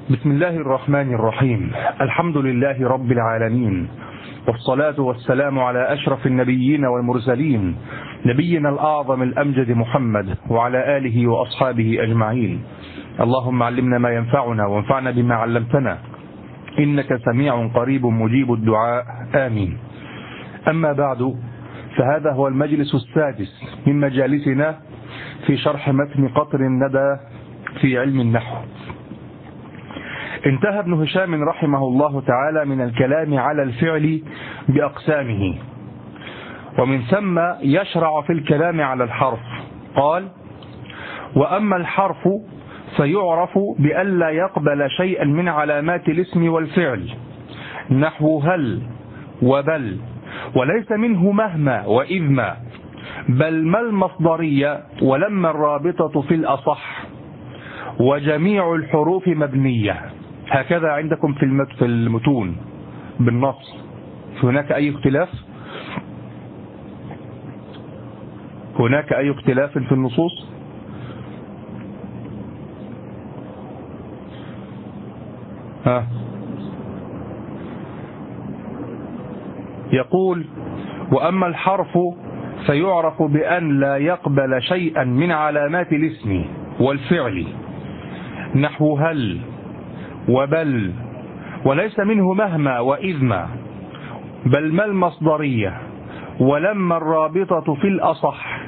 بسم الله الرحمن الرحيم. الحمد لله رب العالمين، والصلاة والسلام على أشرف النبيين والمرسلين، نبينا الأعظم الأمجد محمد وعلى آله وأصحابه أجمعين. اللهم علمنا ما ينفعنا وانفعنا بما علمتنا، إنك سميع قريب مجيب الدعاء، آمين. أما بعد، فهذا هو المجلس السادس من مجالسنا في شرح متن قطر الندى في علم النحو. انتهى ابن هشام رحمه الله تعالى من الكلام على الفعل بأقسامه، ومن ثم يشرع في الكلام على الحرف. قال: وأما الحرف فيعرف بألا يقبل شيئا من علامات الاسم والفعل، نحو هل وبل، وليس منه مهما وإذما، بل ما المصدرية ولما الرابطة في الأصح، وجميع الحروف مبنية. هكذا عندكم في المتون بالنص. هناك أي اختلاف؟ هناك أي اختلاف في النصوص؟ يقول: وأما الحرف فيعرف بأن لا يقبل شيئا من علامات الاسم والفعل، نحو هل وبل، وليس منه مهما وإذما، بل ما المصدرية ولما الرابطة في الأصح،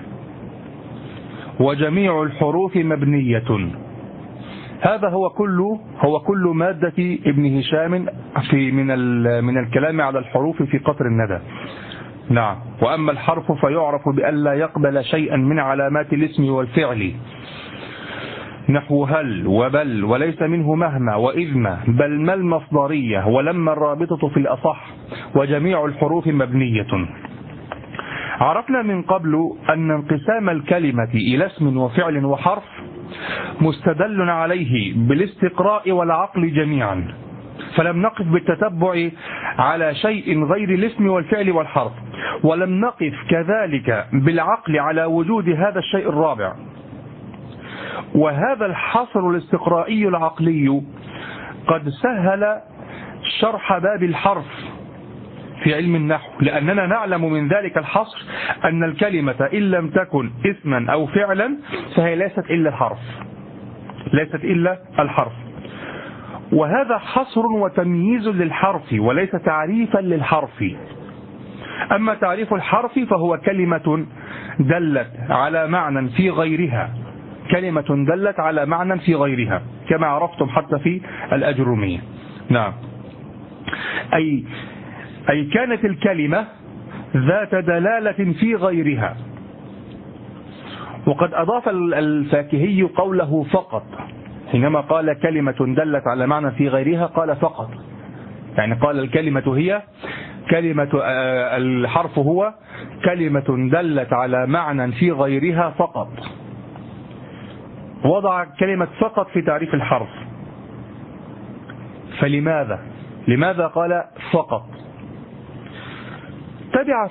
وجميع الحروف مبنية. هذا هو كل مادة ابن هشام من الكلام على الحروف في قطر الندى. نعم. وأما الحرف فيعرف بأن لا يقبل شيئا من علامات الاسم والفعل، نحو هل وبل، وليس منه مهما وإذما، بل ما المصدرية ولما الرابطة في الأصح، وجميع الحروف مبنية. عرفنا من قبل أن انقسام الكلمة إلى اسم وفعل وحرف مستدل عليه بالاستقراء والعقل جميعا، فلم نقف بالتتبع على شيء غير الاسم والفعل والحرف، ولم نقف كذلك بالعقل على وجود هذا الشيء الرابع. وهذا الحصر الاستقرائي العقلي قد سهل شرح باب الحرف في علم النحو، لأننا نعلم من ذلك الحصر أن الكلمة إن لم تكن اسما أو فعلا فهي ليست إلا الحرف. وهذا حصر وتمييز للحرف وليس تعريفا للحرف. أما تعريف الحرف فهو كلمة دلت على معنى في غيرها، كما عرفتم حتى في الأجرومية. نعم. أي كانت الكلمة ذات دلالة في غيرها. وقد أضاف الفاكهي قوله فقط، حينما قال كلمة دلت على معنى في غيرها قال فقط، يعني قال الحرف هو كلمة دلت على معنى في غيرها فقط. وضع كلمة فقط في تعريف الحرف. لماذا قال فقط؟ تبع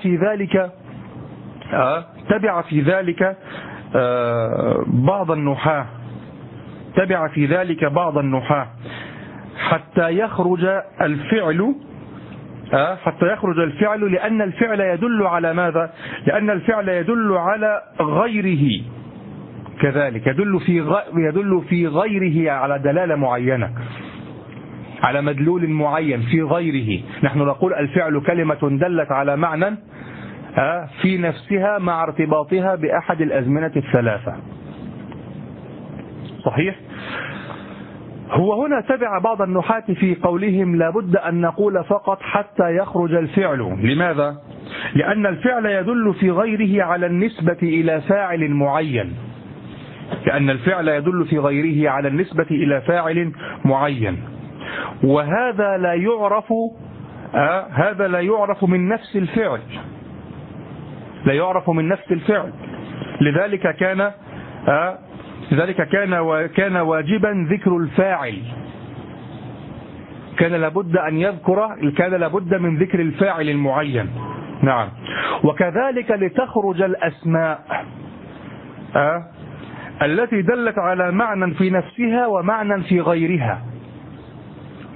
في ذلك بعض النحاة حتى يخرج الفعل، لأن الفعل يدل على ماذا؟ لأن الفعل يدل على غيره، كذلك يدل في غيره على دلالة معينة، على مدلول معين في غيره. نحن نقول الفعل كلمة دلت على معنى في نفسها مع ارتباطها بأحد الأزمنة الثلاثة. صحيح؟ هو هنا تبع بعض النحاة في قولهم لابد أن نقول فقط حتى يخرج الفعل. لماذا؟ لأن الفعل يدل في غيره على النسبة إلى فاعل معين، وهذا لا يعرف من نفس الفعل. لذلك كان واجبا ذكر الفاعل، كان لابد من ذكر الفاعل المعين. نعم. وكذلك لتخرج الأسماء التي دلت على معنى في نفسها ومعنى في غيرها،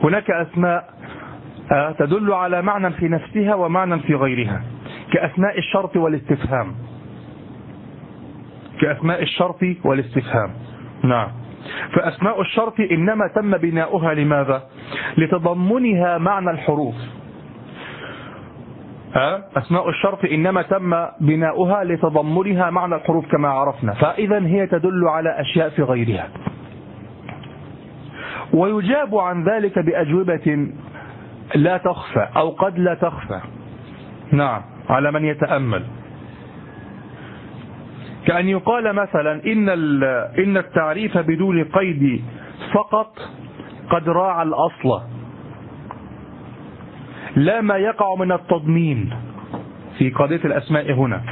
هناك أسماء تدل على معنى في نفسها ومعنى في غيرها، كأسماء الشرط والاستفهام، كأسماء الشرط والاستفهام. نعم. فأسماء الشرط إنما تم بناؤها لماذا؟ لتضمنها معنى الحروف. أسماء الشرط إنما تم بناؤها لتضمنها معنى الحروف كما عرفنا، فإذا هي تدل على أشياء في غيرها. ويجاب عن ذلك بأجوبة لا تخفى أو قد لا تخفى، نعم، على من يتأمل. كأن يقال مثلا إن التعريف بدون قيد فقط قد راعى الأصل، لا ما يقع من التضمين في قضية الأسماء هنا،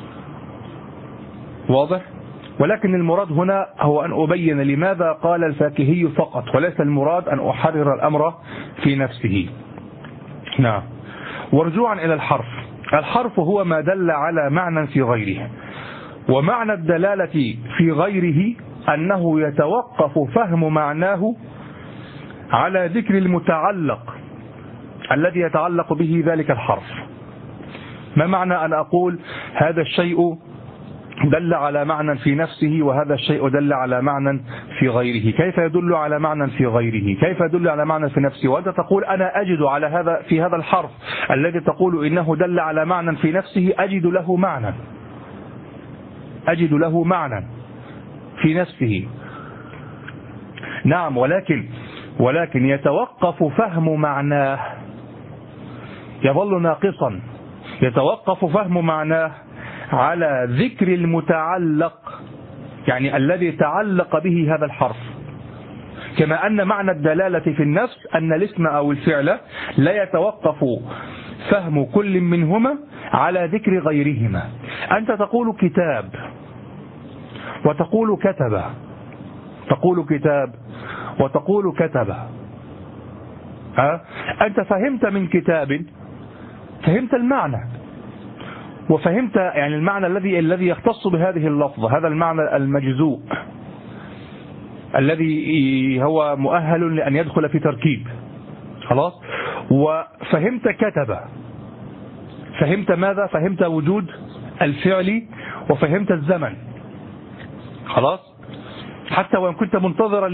واضح؟ ولكن المراد هنا هو أن أبين لماذا قال الفاكهي فقط، وليس المراد أن أحرر الأمر في نفسه. نعم. ورجوعا إلى الحرف هو ما دل على معنى في غيره، ومعنى الدلالة في غيره أنه يتوقف فهم معناه على ذكر المتعلق الذي يتعلق به ذلك الحرف. ما معنى أن أقول هذا الشيء دل على معنى في نفسه وهذا الشيء دل على معنى في غيره؟ كيف يدل على معنى في غيره؟ كيف يدل على معنى في نفسه؟ وأنت تقول أنا أجد على هذا في هذا الحرف الذي تقول إنه دل على معنى في نفسه، أجد له معنى في نفسه. نعم. ولكن يتوقف فهم معناه، يظل ناقصا، يتوقف فهم معناه على ذكر المتعلق، يعني الذي تعلق به هذا الحرف. كما أن معنى الدلالة في النفس أن الاسم أو الفعل لا يتوقف فهم كل منهما على ذكر غيرهما. أنت تقول كتاب وتقول كتب، تقول كتاب وتقول كتب. أنت فهمت من كتاب، فهمت المعنى، وفهمت يعني المعنى الذي يختص بهذه اللفظة، هذا المعنى المجزوء الذي هو مؤهل لأن يدخل في تركيب، خلاص. وفهمت كتب، فهمت ماذا؟ فهمت وجود الفعل وفهمت الزمن، خلاص. حتى وإن كنت منتظرا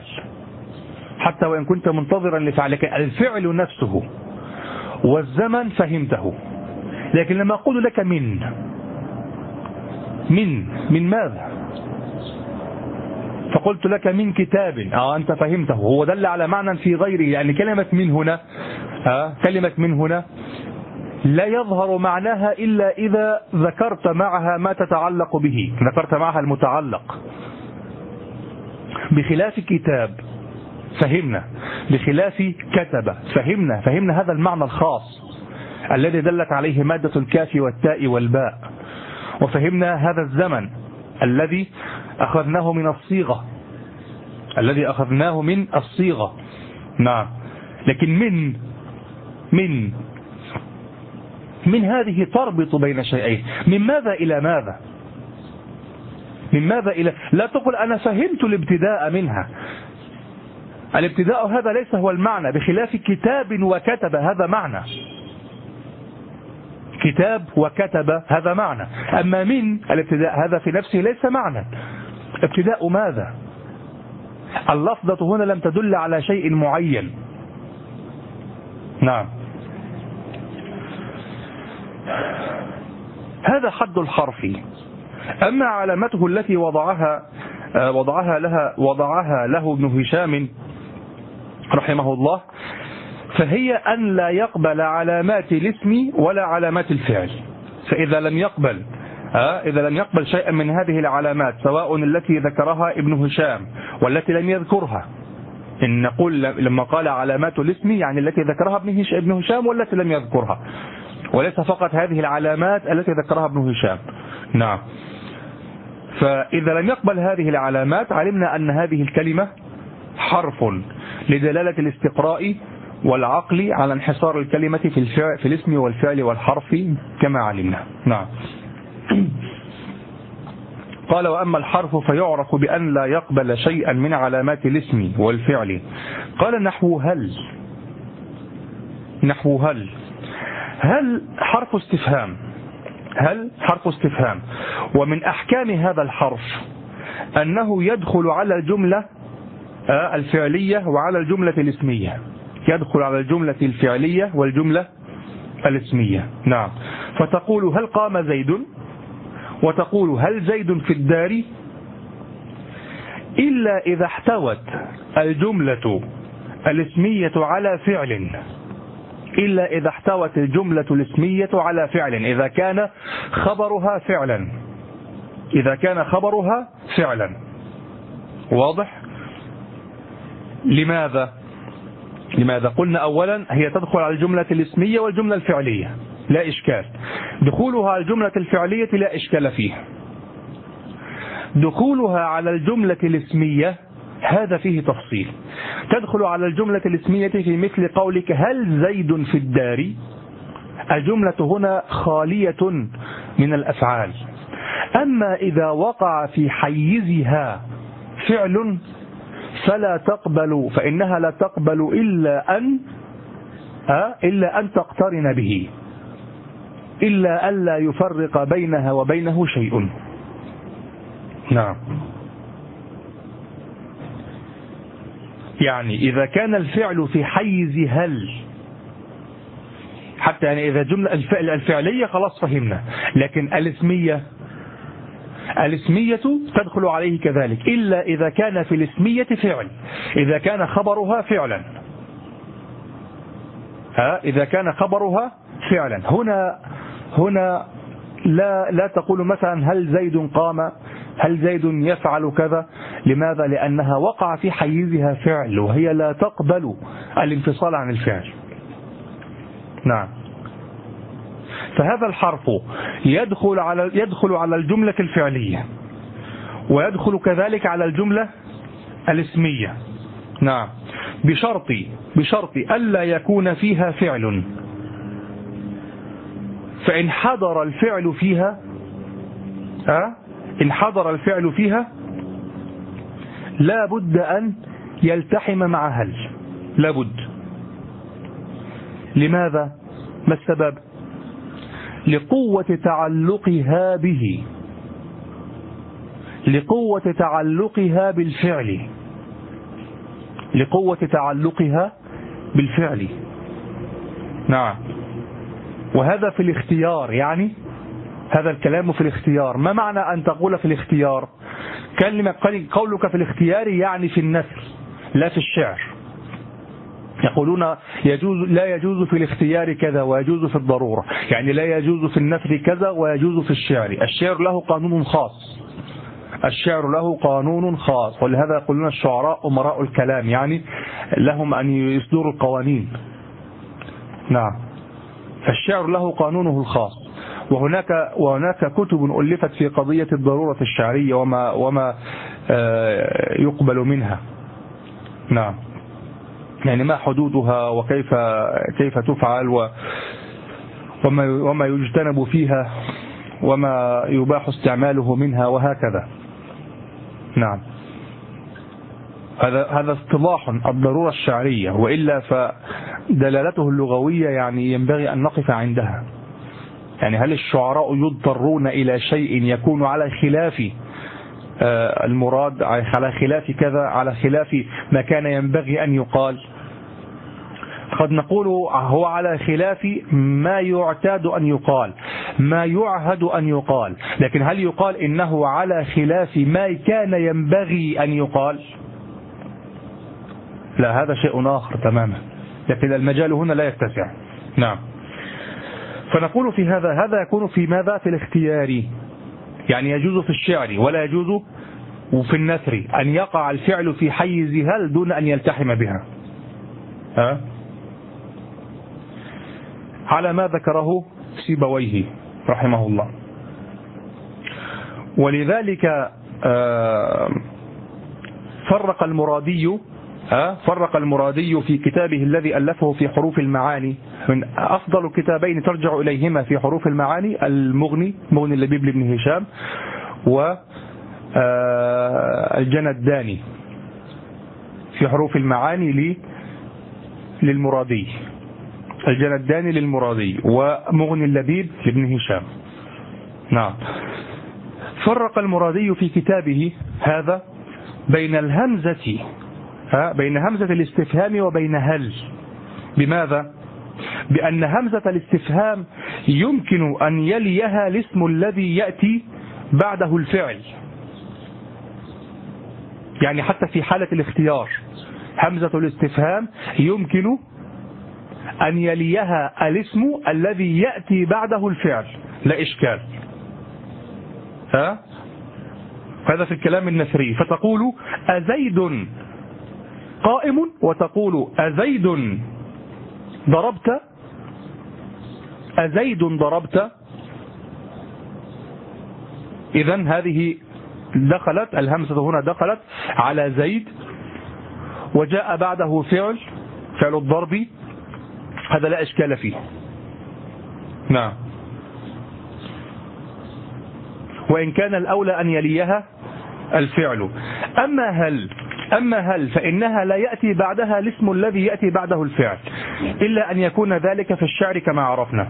لفعل، لكن الفعل نفسه والزمن فهمته. لكن لما أقول لك من ماذا؟ فقلت لك من كتاب، أنت فهمته، هو دل على معنى في غيره. يعني كلمة من هنا لا يظهر معناها إلا إذا ذكرت معها ما تتعلق به، ذكرت معها المتعلق. بخلاف كتاب فهمنا، بخلاف كتب فهمنا هذا المعنى الخاص الذي دلت عليه مادة الكاف والتاء والباء، وفهمنا هذا الزمن الذي أخذناه من الصيغة، نعم. لكن من هذه تربط بين شيئين، من ماذا إلى ماذا؟ لا تقل أنا فهمت الابتداء منها. الابتداء هذا ليس هو المعنى، بخلاف كتاب وكتب، هذا معنى. كتاب وكتب هذا معنى. أما من الابتداء هذا في نفسه ليس معنى. ابتداء ماذا؟ اللفظة هنا لم تدل على شيء معين، نعم. هذا حد الحرف. أما علامته التي وضعها له ابن هشام رحمه الله، فهي أن لا يقبل علامات الاسم ولا علامات الفعل. فإذا لم يقبل شيئا من هذه العلامات، سواء التي ذكرها ابن هشام والتي لم يذكرها، إن نقول لما قال علامات الاسم يعني التي ذكرها ابن هشام والتي لم يذكرها، وليس فقط هذه العلامات التي ذكرها ابن هشام، نعم. فإذا لم يقبل هذه العلامات علمنا أن هذه الكلمة حرف لدلالة الاستقراء والعقل على انحصار الكلمة في الاسم والفعل والحرف كما علمنا، نعم. قال وأما الحرف فيعرف بأن لا يقبل شيئا من علامات الاسم والفعل قال نحو هل. نحو هل. هل حرف استفهام. هل حرف استفهام، ومن أحكام هذا الحرف أنه يدخل على الجملة الفعلية وعلى الجملة الاسمية. يدخل على الجملة الفعلية والجملة الاسمية. نعم. فتقول هل قام زيد، وتقول هل زيد في الدار، إلا إذا احتوت الجملة الاسمية على فعل. إلا إذا احتوت الجملة الاسمية على فعل، إذا كان خبرها فعلا. إذا كان خبرها فعلا. واضح؟ لماذا؟ قلنا أولا هي تدخل على الجملة الاسمية والجملة الفعلية، لا إشكال. دخولها على الجملة الفعلية لا إشكال فيه. دخولها على الجملة الاسمية هذا فيه تفصيل. تدخل على الجملة الاسمية في مثل قولك هل زيد في الدار. الجملة هنا خالية من الأفعال. أما إذا وقع في حيزها فعل فلا تقبل، فإنها لا تقبل إلا أن تقترن به، إلا ألا يفرق بينها وبينه شيء. نعم. يعني إذا كان الفعل في حيز هل، حتى يعني إذا جملة الفعلية خلاص فهمنا، لكن الاسمية تدخل عليه كذلك، إلا إذا كان في الاسمية فعل، إذا كان خبرها فعلا. إذا كان خبرها فعلا. هنا لا تقول مثلا هل زيد قام، هل زيد يفعل كذا. لماذا؟ لأنها وقع في حيزها فعل، وهي لا تقبل الانفصال عن الفعل. نعم. فهذا الحرف يدخل على الجملة الفعلية، ويدخل كذلك على الجملة الاسمية. نعم. بشرط ألا يكون فيها فعل. فإن حضر الفعل فيها إن حضر الفعل فيها لا بد أن يلتحم مع هل. لا بد. لماذا؟ ما السبب؟ لقوة تعلقها به، لقوة تعلقها بالفعل، لقوة تعلقها بالفعل. نعم. وهذا في الاختيار، يعني هذا الكلام في الاختيار. ما معنى أن تقول في الاختيار؟ قولك في الاختيار يعني في النثر لا في الشعر. يقولون لا يجوز في الاختيار كذا ويجوز في الضرورة، يعني لا يجوز في النثر كذا ويجوز في الشعر. الشعر له قانون خاص، الشعر له قانون خاص، ولهذا يقولون الشعراء أمراء الكلام، يعني لهم أن يصدروا القوانين. نعم. فالشعر له قانونه الخاص، وهناك كتب ألفت في قضية الضرورة الشعرية وما يقبل منها. نعم. يعني ما حدودها وكيف تفعل وما يجتنب فيها وما يباح استعماله منها وهكذا. نعم. هذا اصطلاح الضرورة الشعرية، وإلا فدلالته اللغوية يعني ينبغي أن نقف عندها. يعني هل الشعراء يضطرون إلى شيء يكون على خلاف المراد، على خلاف كذا، على خلاف ما كان ينبغي أن يقال؟ قد نقول هو على خلاف ما يعتاد أن يقال، ما يعهد أن يقال، لكن هل يقال إنه على خلاف ما كان ينبغي أن يقال؟ لا، هذا شيء آخر تماما، لكن المجال هنا لا يتسع. نعم. فنقول في هذا يكون في ماذا؟ في الاختيار، يعني يجوز في الشعر ولا يجوز وفي النثر أن يقع الفعل في حيز هل دون أن يلتحم بها، على ما ذكره سيبويه رحمه الله. ولذلك فرق المرادي في كتابه الذي ألفه في حروف المعاني، من أفضل كتابين ترجع إليهما في حروف المعاني المغني، مغني اللبيب لابن هشام، والجنداني في حروف المعاني للمرادي، الجنداني للمرادي، ومغني اللبيب لابن هشام. نعم. فرق المرادي في كتابه هذا بين الهمزة بين همزة الاستفهام وبين هل. بماذا؟ بأن همزة الاستفهام يمكن أن يليها الاسم الذي يأتي بعده الفعل، يعني حتى في حالة الاختيار همزة الاستفهام يمكن أن يليها الاسم الذي يأتي بعده الفعل، لا إشكال. هذا في الكلام النثري، فتقول أزيد قائم، وتقول أزيد ضربت، أزيد ضربت. إذن هذه دخلت الهمزة هنا دخلت على زيد، وجاء بعده فعل الضرب، هذا لا إشكال فيه. نعم. وإن كان الأولى أن يليها الفعل. أما هل فإنها لا يأتي بعدها الاسم الذي يأتي بعده الفعل، إلا أن يكون ذلك في الشعر كما عرفنا.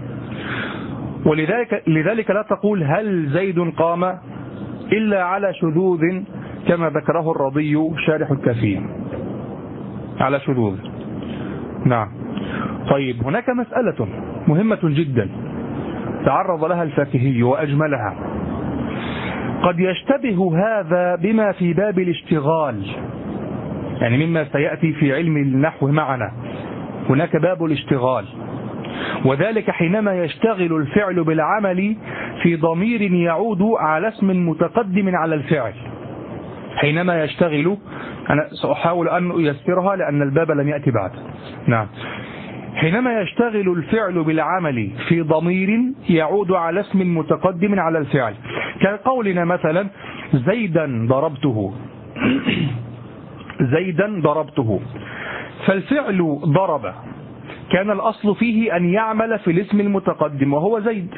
لذلك لا تقول هل زيد قام إلا على شذوذ كما ذكره الرضي شارح الكافي، على شذوذ. نعم. طيب، هناك مسألة مهمة جدا تعرض لها الفاكهي وأجملها. قد يشتبه هذا بما في باب الاشتغال، يعني مما سيأتي في علم النحو معنا. هناك باب الاشتغال، وذلك حينما يشتغل الفعل بالعمل في ضمير يعود على اسم متقدم على الفعل. حينما يشتغل، أنا سأحاول أن أيسرها لأن الباب لم يأتي بعد. نعم. حينما يشتغل الفعل بالعمل في ضمير يعود على اسم متقدم على الفعل، كقولنا مثلا زيدا ضربته، زيدا ضربته، فالفعل ضرب كان الأصل فيه أن يعمل في الاسم المتقدم وهو زيد،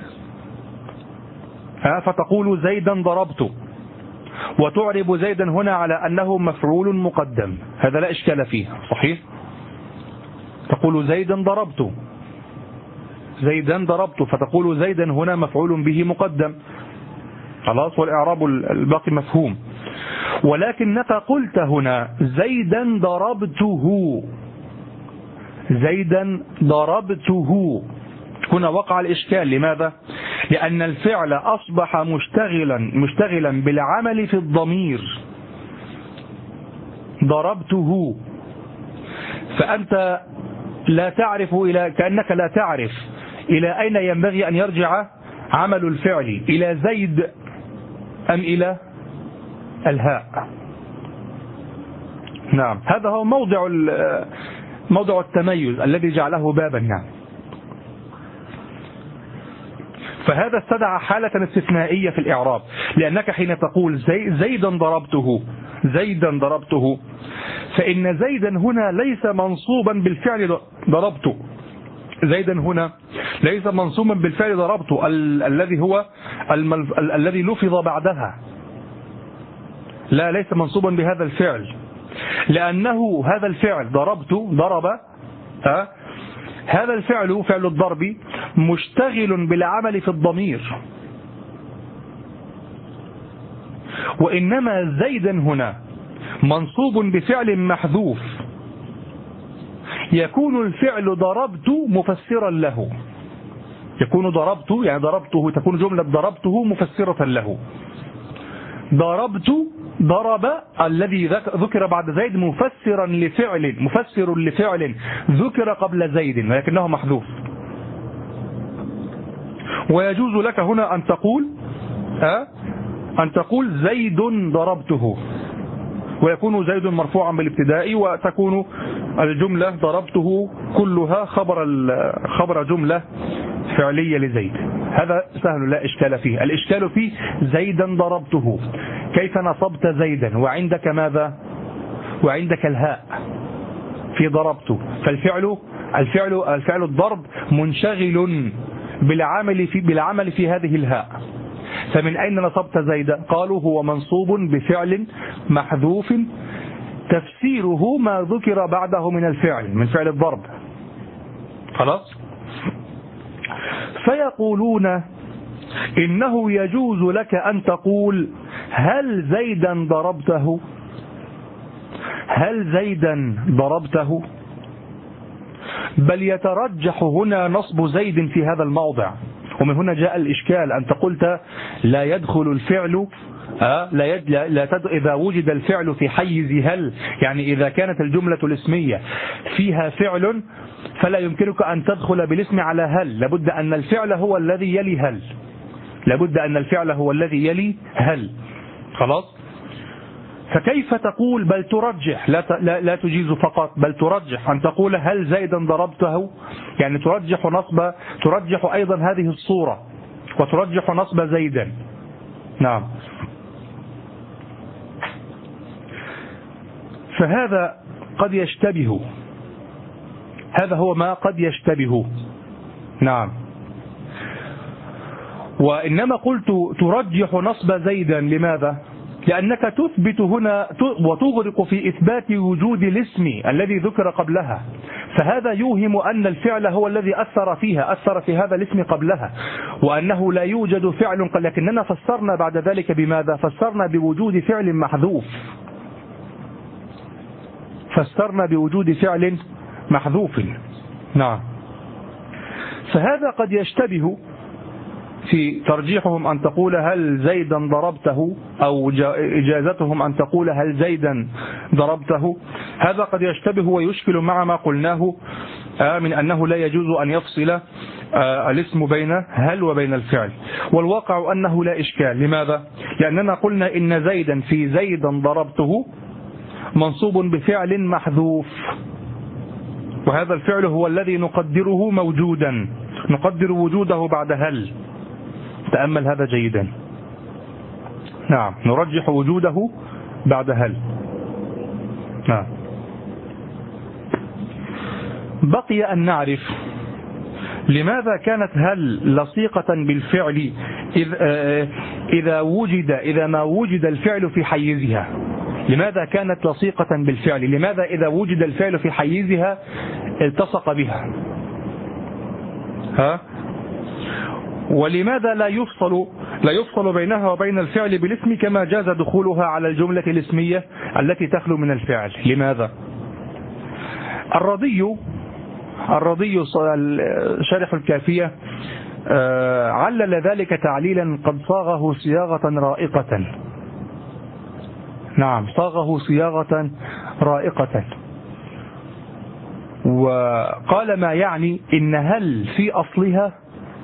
فتقول زيدا ضربت، وتعرب زيدا هنا على أنه مفعول مقدم، هذا لا إشكال فيه، صحيح؟ تقول زيدا ضربت، زيدا ضربت، فتقول زيدا هنا مفعول به مقدم، خلاص، والإعراب الباقي مفهوم. ولكنك قلت هنا زيدا ضربته، زيدا ضربته، هنا وقع الإشكال. لماذا؟ لأن الفعل أصبح مشتغلا بالعمل في الضمير، ضربته، فأنت لا تعرف كأنك لا تعرف إلى أين ينبغي أن يرجع عمل الفعل، إلى زيد أم إلى الهاء. نعم. هذا هو موضع التميز الذي جعله بابا. يعني فهذا استدعى حالة استثنائية في الإعراب، لأنك حين تقول زيدا ضربته، زيدا ضربته، فإن زيدا هنا ليس منصوبا بالفعل ضربته، زيدا هنا ليس منصوبا بالفعل ضربته الذي هو الذي لفظ بعدها، لا، ليس منصوبا بهذا الفعل، لأنه هذا الفعل ضربت، ضرب، هذا الفعل فعل الضرب مشتغل بالعمل في الضمير، وإنما زيدا هنا منصوب بفعل محذوف، يكون الفعل ضربت مفسرا له، يكون ضربت يعني ضربته، تكون جملة ضربته مفسرة له. ضربت، ضرب الذي ذكر بعد زيد مفسر لفعل ذكر قبل زيد ولكنه محذوف. ويجوز لك هنا أن تقول زيد ضربته، ويكون زيد مرفوعا بالابتداء، وتكون الجملة ضربته كلها خبر جملة فعلية لزيد. هذا سهل لا إشكال فيه. الإشكال فيه زيدا ضربته، كيف نصبت زيدا وعندك ماذا؟ وعندك الهاء في ضربته، فالفعل الضرب منشغل بالعمل في هذه الهاء، فمن أين نصبت زيدا؟ قالوا هو منصوب بفعل محذوف تفسيره ما ذكر بعده من الفعل، من فعل الضرب. خلاص. فيقولون إنه يجوز لك أن تقول هل زيدا ضربته، هل زيدا ضربته، بل يترجح هنا نصب زيد في هذا الموضع. ومن هنا جاء الإشكال، أنت قلت لا يدخل الفعل إذا وجد الفعل في حيز هل، يعني إذا كانت الجملة الاسمية فيها فعل فلا يمكنك أن تدخل بالاسم على هل، لابد أن الفعل هو الذي يلي هل، لابد أن الفعل هو الذي يلي هل. خلاص. فكيف تقول بل ترجح، لا تجيز فقط، بل ترجح أن تقول هل زيدا ضربته، يعني ترجح أيضا هذه الصورة وترجح نصب زيدا. نعم. فهذا قد يشتبه، هذا هو ما قد يشتبه. نعم. وإنما قلت ترجح نصب زيدا، لماذا؟ لأنك تثبت هنا وتغرق في إثبات وجود الاسم الذي ذكر قبلها، فهذا يوهم أن الفعل هو الذي أثر فيها، أثر في هذا الاسم قبلها، وأنه لا يوجد فعل، لكننا فسرنا بعد ذلك بماذا؟ فسرنا بوجود فعل محذوف، فسرنا بوجود فعل محذوف. نعم. فهذا قد يشتبه في ترجيحهم أن تقول هل زيدا ضربته، أو إجازتهم أن تقول هل زيدا ضربته، هذا قد يشتبه ويشكل مع ما قلناه من أنه لا يجوز أن يفصل الاسم بين هل وبين الفعل. والواقع أنه لا إشكال. لماذا؟ لأننا قلنا إن زيدا في زيدا ضربته منصوب بفعل محذوف، وهذا الفعل هو الذي نقدره موجودا، نقدر وجوده بعد هل. تأمل هذا جيدا. نعم. نرجح وجوده بعد هل. نعم. بقي أن نعرف لماذا كانت هل لصيقة بالفعل إذا ما وجد الفعل في حيزها. لماذا كانت لصيقة بالفعل؟ لماذا إذا وجد الفعل في حيزها التصق بها؟ ولماذا لا يفصل بينها وبين الفعل بالاسم كما جاز دخولها على الجملة الاسمية التي تخلو من الفعل؟ لماذا؟ الرضي شارح الكافية علل ذلك تعليلا قد صاغه صياغة رائقة. نعم، صاغه صياغة رائقة، وقال ما يعني إن هل في أصلها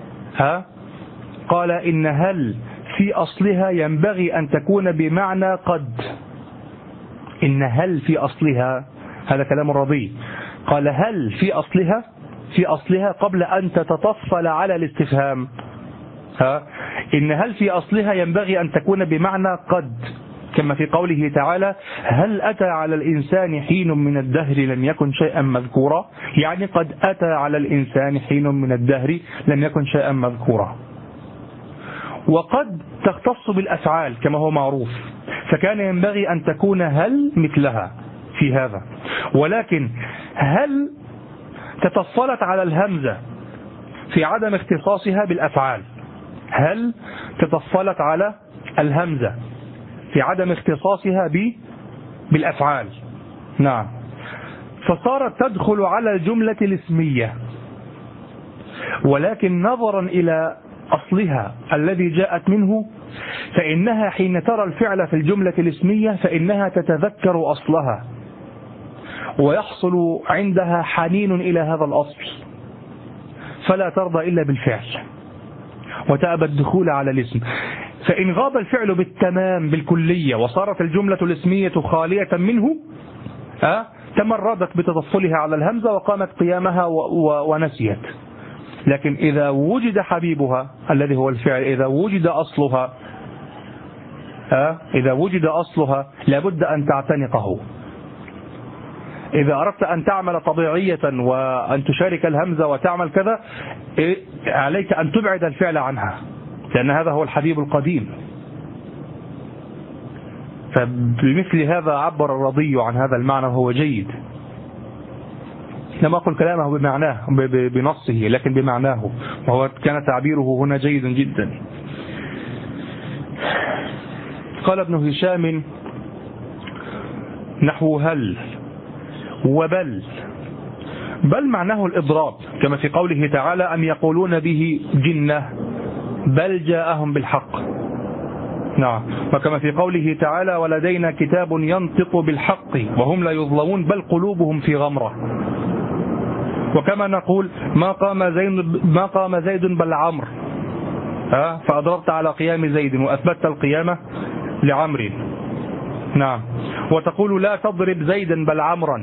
قال إن هل في أصلها ينبغي أن تكون بمعنى قد. إن هل في أصلها، هذا كلام الرضي، قال هل في أصلها قبل أن تتطفل على الاستفهام. إن هل في أصلها ينبغي أن تكون بمعنى قد، كما في قوله تعالى هل أتى على الإنسان حين من الدهر لم يكن شيئا مذكورا، يعني قد أتى على الإنسان حين من الدهر لم يكن شيئا مذكورا. وقد تختص بالأفعال كما هو معروف، فكان ينبغي أن تكون هل مثلها في هذا، ولكن هل تطفلت على الهمزة في عدم اختصاصها بالأفعال. هل تطفلت على الهمزة في عدم اختصاصها بالأفعال. نعم. فصارت تدخل على الجملة الاسمية، ولكن نظرا إلى أصلها الذي جاءت منه فإنها حين ترى الفعل في الجملة الاسمية فإنها تتذكر أصلها، ويحصل عندها حنين إلى هذا الأصل، فلا ترضى إلا بالفعل وتأبى الدخول على الاسم. فإن غاب الفعل بالتمام بالكلية وصارت الجملة الاسمية خالية منه تمردت بتطفلها على الهمزة وقامت قيامها ونسيت. لكن إذا وجد حبيبها الذي هو الفعل، إذا وجد أصلها لابد أن تعتنقه. إذا أردت أن تعمل طبيعية وأن تشارك الهمزة وتعمل كذا، عليك أن تبعد الفعل عنها، لأن هذا هو الحبيب القديم. فبمثل هذا عبر الرضي عن هذا المعنى وهو جيد. لم أقل كلامه بمعناه بنصه لكن بمعناه، وهو كان تعبيره هنا جيد جدا. قال ابن هشام نحو هل وبل. بل معناه الإضراب كما في قوله تعالى أم يقولون به جنة بل جاءهم بالحق. نعم. وكما في قوله تعالى ولدينا كتاب ينطق بالحق وهم لا يظلمون بل قلوبهم في غمرة. وكما نقول ما قام زيد بل عمرو، فأضربت على قيام زيد وأثبتت القيامة لعمر. نعم. وتقول لا تضرب زيدا بل عمرا،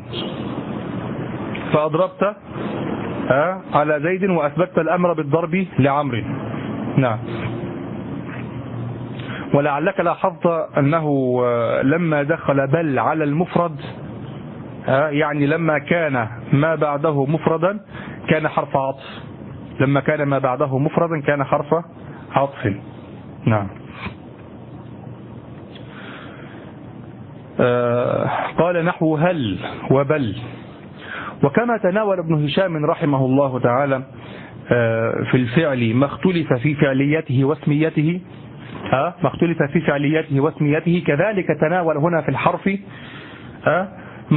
فأضربت على زيد وأثبتت الأمر بالضرب لعمر. نعم. ولعلك لاحظت أنه لما دخل بل على المفرد، يعني لما كان ما بعده مفردا كان حرف عطف، لما كان ما بعده مفردا كان حرف عطف. نعم. قال نحو هل وبل. وكما تناول ابن هشام رحمه الله تعالى في الفعل ما اختلف في فعليته واسميته، ما اختلف في فعليته واسميته، كذلك تناول هنا في الحرف ما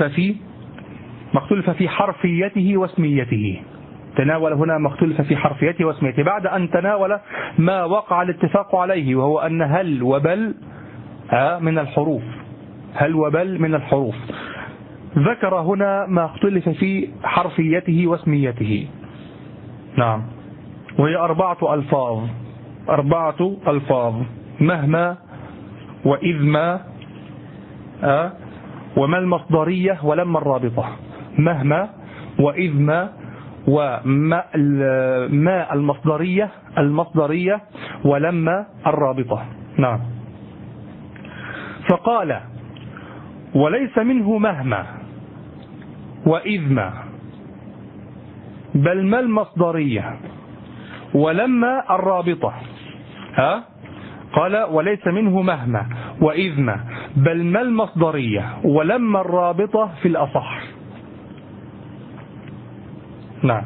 اختلف في حرفيته واسميته. تناول هنا ما اختلف في حرفيته واسميته بعد أن تناول ما وقع الاتفاق عليه، وهو أن هل وبل من الحروف، هل وبل من الحروف. ذكر هنا ما اختلف في حرفيته واسميته. نعم. وهي أربعة ألفاظ مهما وإذما وما المصدرية ولما الرابطة. مهما وإذما وما المصدرية ولما الرابطة. نعم. فقال وليس منه مهما وإذما بل ما المصدرية ولما الرابطة. قال وليس منه مهما وإذما بل ما المصدرية ولما الرابطة في الأصح. نعم.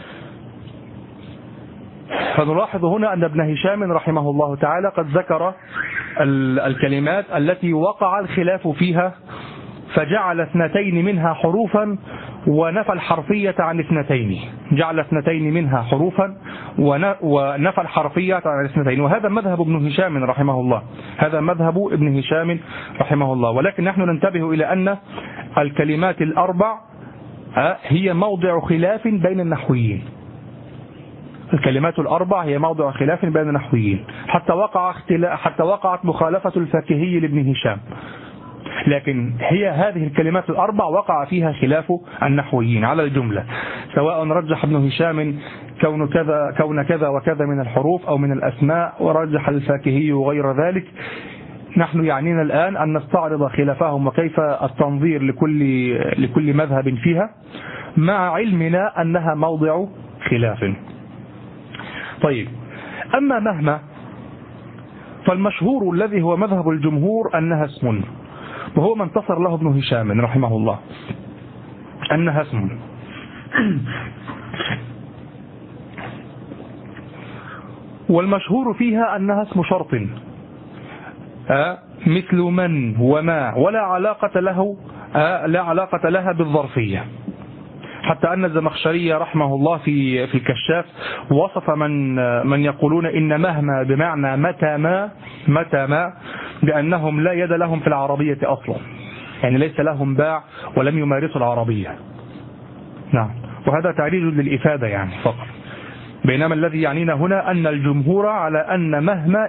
فنلاحظ هنا أن ابن هشام رحمه الله تعالى قد ذكر الكلمات التي وقع الخلاف فيها، فجعل اثنتين منها حروفا ونفى الحرفية عن اثنتين، جعل اثنتين منها حروفا ونفى الحرفية عن اثنتين. وهذا مذهب ابن هشام رحمه الله، هذا مذهب ابن هشام رحمه الله. ولكن نحن ننتبه إلى أن الكلمات الأربع هي موضع خلاف بين النحويين. الكلمات الأربع هي موضع خلاف بين النحويين، حتى وقعت مخالفة الفاكهي لابن هشام، لكن هي هذه الكلمات الأربع وقع فيها خلاف النحويين على الجملة، سواء رجح ابن هشام كون كذا وكذا من الحروف أو من الأسماء، ورجح الفاكهي وغير ذلك. نحن يعنينا الآن أن نستعرض خلافهم وكيف التنظير لكل مذهب فيها، مع علمنا أنها موضع خلاف. طيب، أما مهما فالمشهور الذي هو مذهب الجمهور أنها اسم، وهو ما انتصر له ابن هشام رحمه الله، أنها اسم. والمشهور فيها أنها اسم شرط، مثل من وما، ولا علاقة لها بالظرفية. حتى أن الزمخشري رحمه الله في الكشاف وصف من يقولون إن مهما بمعنى متى ما بأنهم لا يد لهم في العربية أصلا، يعني ليس لهم باع ولم يمارسوا العربية. نعم. وهذا تعريج للإفادة يعني فقط، بينما الذي يعنينا هنا أن الجمهور على أن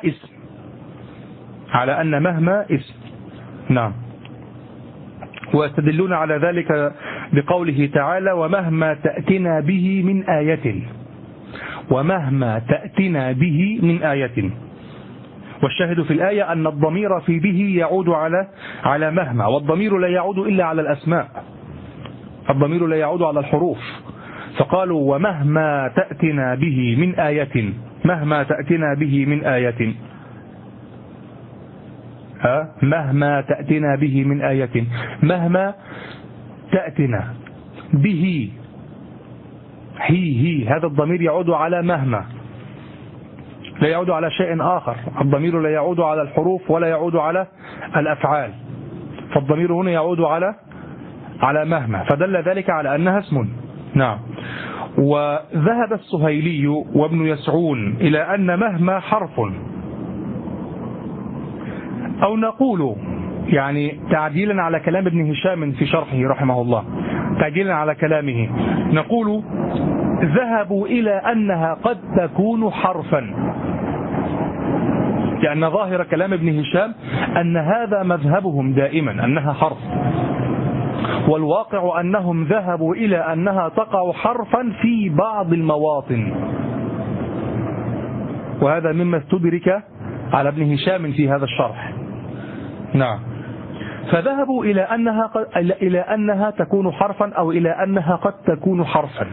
مهما اسم. نعم. ويستدلون على ذلك بقوله تعالى ومهما تأتنا به من آية. والشاهد في الآية أن الضمير في به يعود على مهما، والضمير لا يعود إلا على الأسماء، الضمير لا يعود على الحروف. فقالوا ومهما تأتنا به من آية، مهما تأتنا به من آية، مهما تأتنا به، هي هذا الضمير يعود على مهما، لا يعود على شيء آخر. الضمير لا يعود على الحروف ولا يعود على الأفعال، فالضمير هنا يعود على مهما، فدل ذلك على أنها اسم. نعم. وذهب السهيلي وابن يسعون إلى أن مهما حرف، أو نقول يعني تعديلا على كلام ابن هشام في شرحه رحمه الله، تعديلا على كلامه نقول ذهبوا إلى أنها قد تكون حرفا، لأن ظاهر كلام ابن هشام أن هذا مذهبهم دائما أنها حرف، والواقع أنهم ذهبوا إلى أنها تقع حرفا في بعض المواطن، وهذا مما استدرك على ابن هشام في هذا الشرح. نعم. فذهبوا إلى أنها تكون حرفا، أو إلى أنها قد تكون حرفا،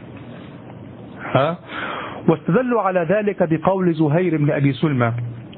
واستدلوا على ذلك بقول زهير بن أبي سلمى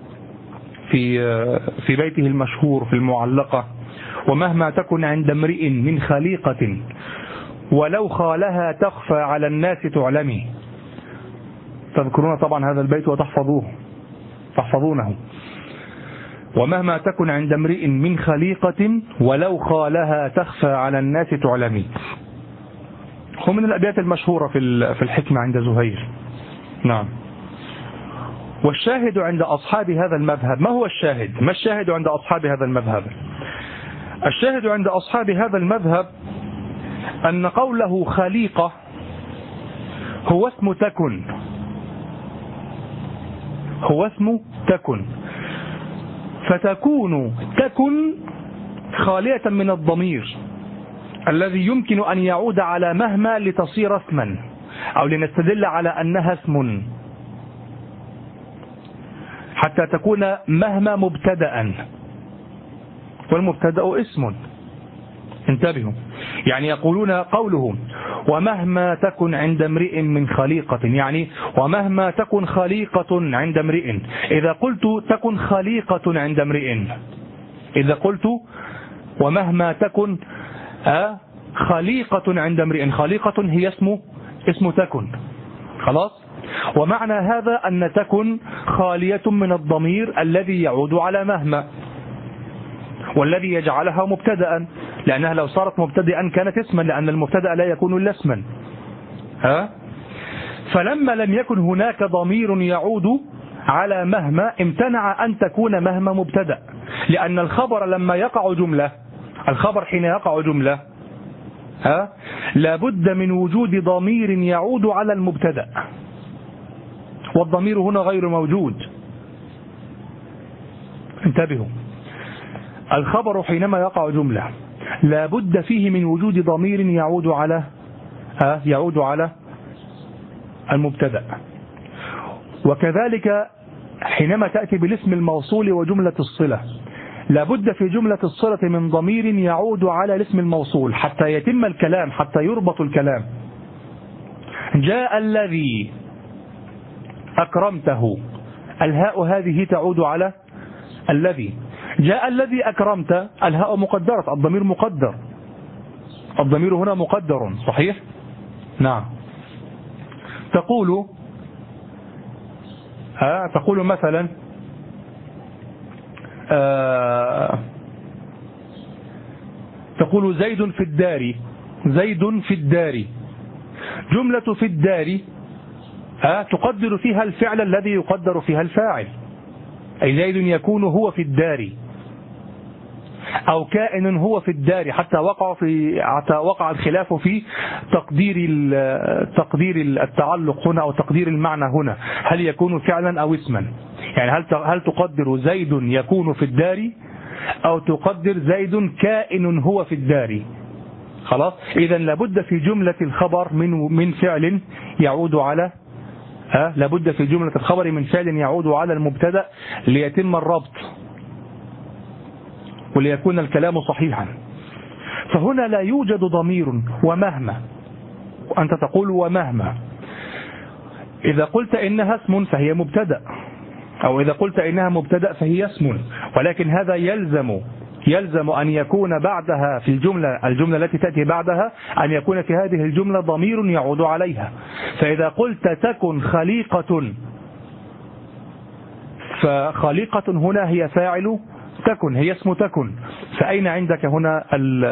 في بيته المشهور في المعلقة: ومهما تكن عند امرئ من خليقة ولو خالها تخفى على الناس تعلمي. تذكرون طبعا هذا البيت تحفظونه. ومهما تكن عند امرئ من خليقة ولو خالها تخفى على الناس تعلمي، هو من الأبيات المشهورة في الحكمة عند زهير. نعم. والشاهد عند أصحاب هذا المذهب، ما هو الشاهد؟ ما الشاهد عند أصحاب هذا المذهب؟ الشاهد عند أصحاب هذا المذهب أن قوله خليقة هو اسم تكن، هو اسم تكن، فتكون تكن خالية من الضمير الذي يمكن أن يعود على مهما لتصير اسما، أو لنستدل على أنها اسم، حتى تكون مهما مبتدأ، والمبتدأ اسم. انتبهوا، يعني يقولون قوله ومهما تكن عند امرئ من خليقة، يعني ومهما تكن خليقة عند امرئ. إذا قلت تكن خليقة عند امرئ، إذا قلت ومهما تكن خليقة عند امرئ، خليقة هي اسم تكن، خلاص. ومعنى هذا أن تكن خالية من الضمير الذي يعود على مهما، والذي يجعلها مبتدأ، لأنها لو صارت مبتدأ كانت اسما، لأن المبتدأ لا يكون إلا اسما. فلما لم يكن هناك ضمير يعود على مهما امتنع أن تكون مهما مبتدأ، لأن الخبر لما يقع جملة، الخبر حين يقع جملة لابد من وجود ضمير يعود على المبتدأ، والضمير هنا غير موجود. انتبهوا، الخبر حينما يقع جملة لابد فيه من وجود ضمير يعود على المبتدأ. وكذلك حينما تأتي بالاسم الموصول وجملة الصلة لابد في جملة الصلة من ضمير يعود على الاسم الموصول حتى يتم الكلام، حتى يربط الكلام. جاء الذي أكرمته، الهاء هذه تعود على الذي. جاء الذي أكرمت، الهاء مقدرة، الضمير مقدر، الضمير هنا مقدر، صحيح؟ نعم. تقول مثلا تقول زيد في الدار، زيد في الدار. جملة في الدار تقدر فيها الفعل الذي يقدر فيها الفاعل، أي زيد يكون هو في الدار، أو كائن هو في الدار، حتى وقع الخلاف في تقدير التعلق هنا أو تقدير المعنى هنا، هل يكون فعلا أو اسما؟ يعني هل تقدر زيد يكون في الدار، أو تقدر زيد كائن هو في الدار؟ خلاص. إذا لابد في جملة الخبر من فعل يعود على لابد في جملة الخبر من فعل يعود على المبتدأ ليتم الربط وليكون الكلام صحيحا. فهنا لا يوجد ضمير ومهما، أنت تقول ومهما، إذا قلت إنها اسم فهي مبتدأ، أو إذا قلت إنها مبتدأ فهي اسم، ولكن هذا يلزم أن يكون بعدها في الجملة التي تأتي بعدها أن يكون في هذه الجملة ضمير يعود عليها. فإذا قلت تكن خليقة، فخليقة هنا هي فاعل تكن، هي اسم تكن. فأين عندك هنا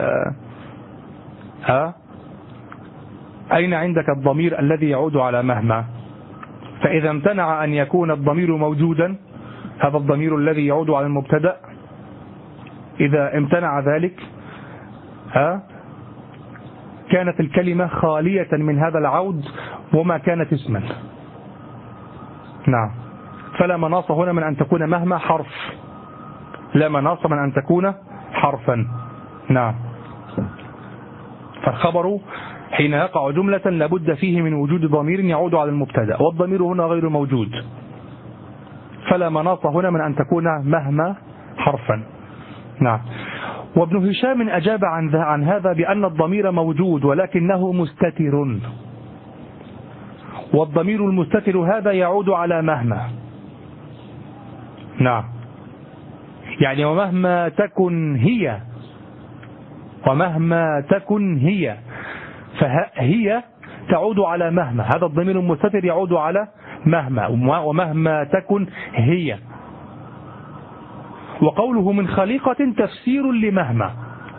أين عندك الضمير الذي يعود على مهما؟ فإذا امتنع أن يكون الضمير موجودا، هذا الضمير الذي يعود على المبتدأ، إذا امتنع ذلك كانت الكلمة خالية من هذا العود وما كانت اسما. نعم. فلا مناص هنا من أن تكون مهما حرف، لا مناص من أن تكون حرفا. نعم. فالخبر حين يقع جملة لابد فيه من وجود ضمير يعود على المبتدأ، والضمير هنا غير موجود، فلا مناص هنا من أن تكون مهما حرفا. نعم. وابن هشام أجاب عن هذا بأن الضمير موجود ولكنه مستتر، والضمير المستتر هذا يعود على مهما. نعم. يعني ومهما تكن هي، ومهما تكن هي، فهي تعود على مهما، هذا الضمير المستتر يعود على مهما، ومهما تكن هي. وقوله من خليقة تفسير لمهما،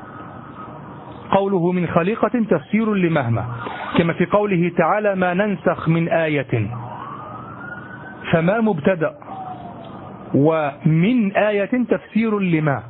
قوله من خليقة تفسير لمهما، كما في قوله تعالى ما ننسخ من آية، فما مبتدأ، ومن آية تفسير لما.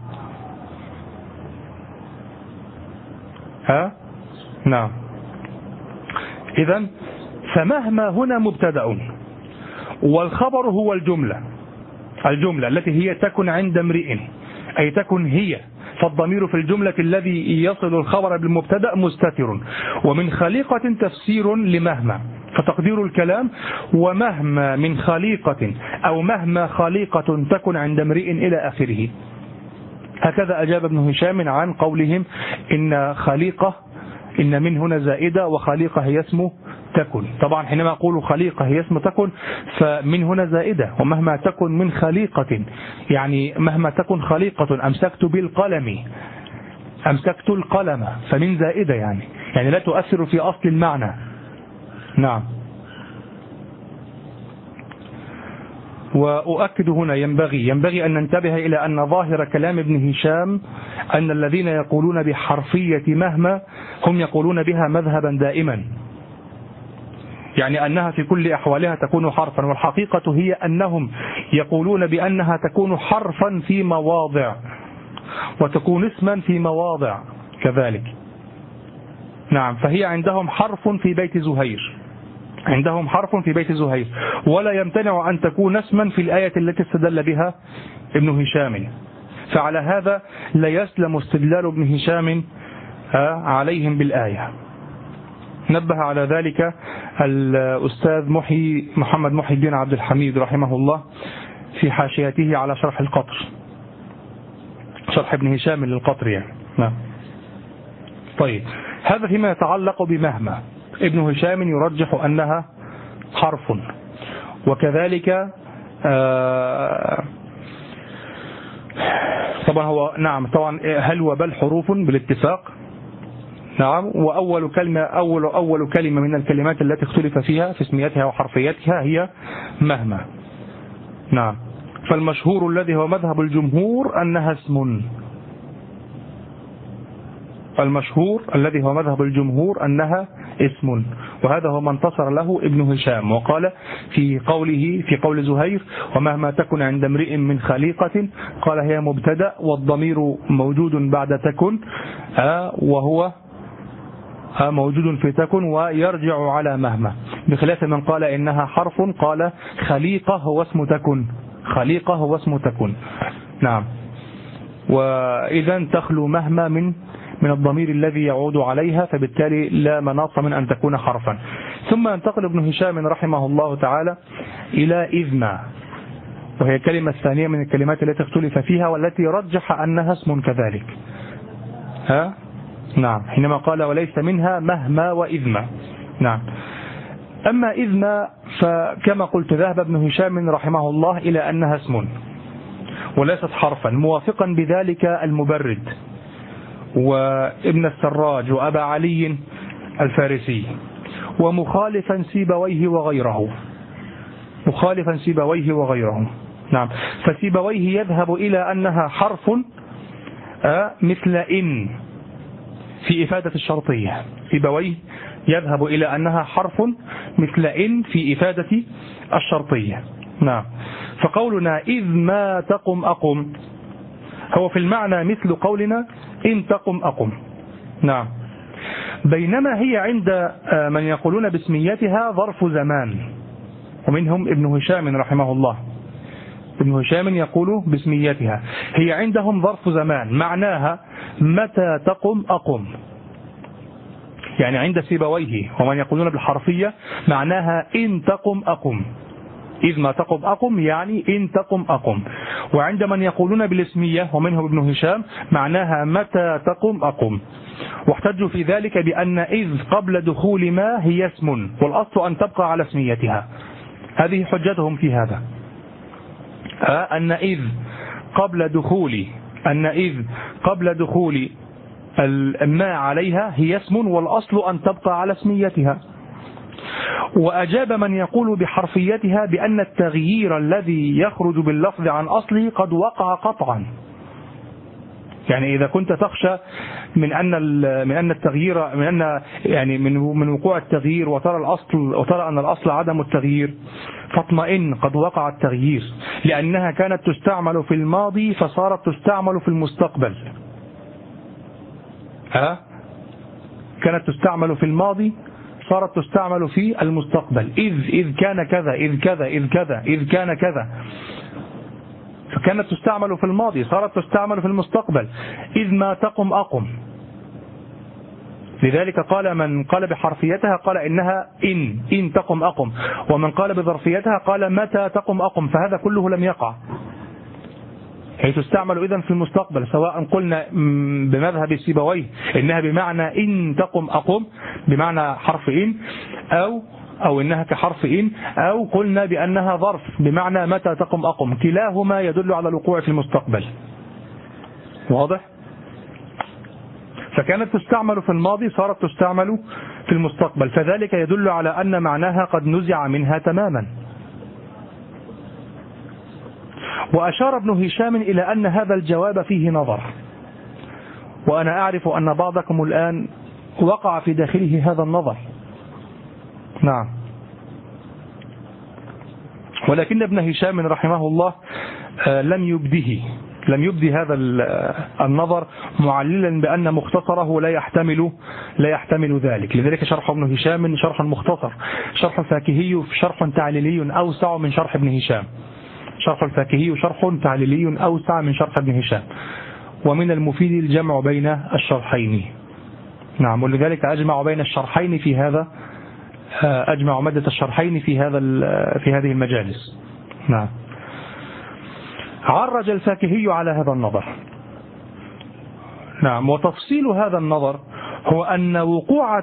نعم. إذن فمهما هنا مبتدأ، والخبر هو الجملة التي هي تكن عند امرئ، أي تكن هي، فالضمير في الجملة الذي يصل الخبر بالمبتدأ مستتر. ومن خليقة تفسير لمهما، فتقدير الكلام ومهما من خليقة أو مهما خليقة تكن عند امرئ إلى آخره. هكذا أجاب ابن هشام عن قولهم إن خليقة، إن من هنا زائدة، وخليقة هي اسم تكن. طبعا حينما أقول خليقة هي اسم تكن فمن هنا زائدة، ومهما تكن من خليقة يعني مهما تكن خليقة أمسكت بالقلم، أمسكت القلم، فمن زائدة يعني لا تؤثر في أصل المعنى. نعم. وأؤكد هنا ينبغي أن ننتبه إلى أن ظاهر كلام ابن هشام أن الذين يقولون بحرفية مهما هم يقولون بها مذهبا دائما، يعني أنها في كل أحوالها تكون حرفا، والحقيقة هي أنهم يقولون بأنها تكون حرفا في مواضع وتكون اسما في مواضع كذلك. نعم. فهي عندهم حرف في بيت زهير، عندهم حرف في بيت زهير، ولا يمتنع أن تكون اسما في الآية التي استدل بها ابن هشام. فعلى هذا لا يسلم استدلال ابن هشام عليهم بالآية. نبه على ذلك الأستاذ محمد محي الدين عبد الحميد رحمه الله في حاشيته على شرح القطر، شرح ابن هشام للقطر يعني. نعم. طيب، هذا فيما يتعلق بمهما. ابن هشام يرجح أنها حرف، وكذلك طبعا هو نعم طبعا هل وبل حروف بالاتفاق. نعم. وأول كلمة من الكلمات التي اختلف فيها في اسميتها وحرفيتها هي مهما. نعم. فالمشهور الذي هو مذهب الجمهور أنها اسم، المشهور الذي هو مذهب الجمهور أنها اسم، وهذا هو ما انتصر له ابن هشام، وقال في قول زهير ومهما تكن عند امرئ من خليقة، قال هي مبتدأ والضمير موجود بعد تكن، وهو موجود في تكن ويرجع على مهما، بخلاف من قال إنها حرف، قال خليقة هو اسم تكن، خليقة هو اسم تكن. نعم. وإذا تخلو مهما من الضمير الذي يعود عليها، فبالتالي لا مناص من أن تكون حرفا. ثم ينتقل ابن هشام رحمه الله تعالى إلى إذما، وهي الكلمة الثانية من الكلمات التي اختلف فيها والتي رجح أنها اسم كذلك. نعم. حينما قال وليس منها مهما وإذما. نعم. أما إذما فكما قلت ذهب ابن هشام رحمه الله إلى أنها اسم، وليست حرفا، موافقا بذلك المبرد وابن السراج وأبا علي الفارسي، ومخالفا سيبويه وغيره. نعم. فسيبويه يذهب إلى أنها حرف مثل إن في إفادة الشرطية. سيبويه يذهب إلى أنها حرف مثل إن في إفادة الشرطية. نعم. فقولنا إذ ما تقم أقم هو في المعنى مثل قولنا إن تقم أقم. نعم. بينما هي عند من يقولون باسميتها ظرف زمان، ومنهم ابن هشام رحمه الله. ابن هشام يقول باسميتها هي عندهم ظرف زمان، معناها متى تقم أقم. يعني عند سيبويه ومن يقولون بالحرفية معناها إن تقم أقم، إذ ما تقم أقم يعني إن تقم أقم. وعند من يقولون بالاسمية ومنهم ابن هشام معناها متى تقم أقم. واحتجوا في ذلك بأن إذ قبل دخول ما هي اسم، والأصل أن تبقى على اسميتها. هذه حجتهم في هذا، أن إذ قبل دخول ما عليها هي اسم، والأصل أن تبقى على اسميتها. وأجاب من يقول بحرفيتها بأن التغيير الذي يخرج باللفظ عن أصله قد وقع قطعا. يعني إذا كنت تخشى من أن التغيير من وقوع التغيير وترى أن الأصل عدم التغيير، فاطمئن قد وقع التغيير، لأنها كانت تستعمل في الماضي فصارت تستعمل في المستقبل. كانت تستعمل في الماضي صارت تستعمل في المستقبل. إذ كان كذا إذ كان كذا، فكانت تستعمل في الماضي صارت تستعمل في المستقبل. إذ ما تقم أقم. لذلك قال من قال بحرفيتها قال إنها إن تقم أقم، ومن قال بظرفيتها قال متى تقم أقم، فهذا كله لم يقع. هي تستعمل إذن في المستقبل، سواء قلنا بمذهب سيبويه إنها بمعنى إن تقم أقم بمعنى حرف إن، أو إنها كحرف إن، أو قلنا بأنها ظرف بمعنى متى تقم أقم، كلاهما يدل على الوقوع في المستقبل. واضح؟ فكانت تستعمل في الماضي صارت تستعمل في المستقبل، فذلك يدل على أن معناها قد نزع منها تماما. وأشار ابن هشام إلى أن هذا الجواب فيه نظر، وأنا أعرف أن بعضكم الآن وقع في داخله هذا النظر. نعم. ولكن ابن هشام رحمه الله لم يبدي هذا النظر، معللا بأن مختصره لا يحتمل ذلك. لذلك شرح ابن هشام شرح مختصر، شرح فاكهي شرح تعليلي أوسع من شرح ابن هشام. شرح الفاكهي شرح تعليلي أوسع من شرح ابن هشام، ومن المفيد الجمع بين الشرحين. نعم. ولذلك أجمع بين الشرحين في هذا، أجمع مادة الشرحين في هذه المجالس. نعم. عرج الفاكهي على هذا النظر. نعم. وتفصيل هذا النظر هو أن وقوع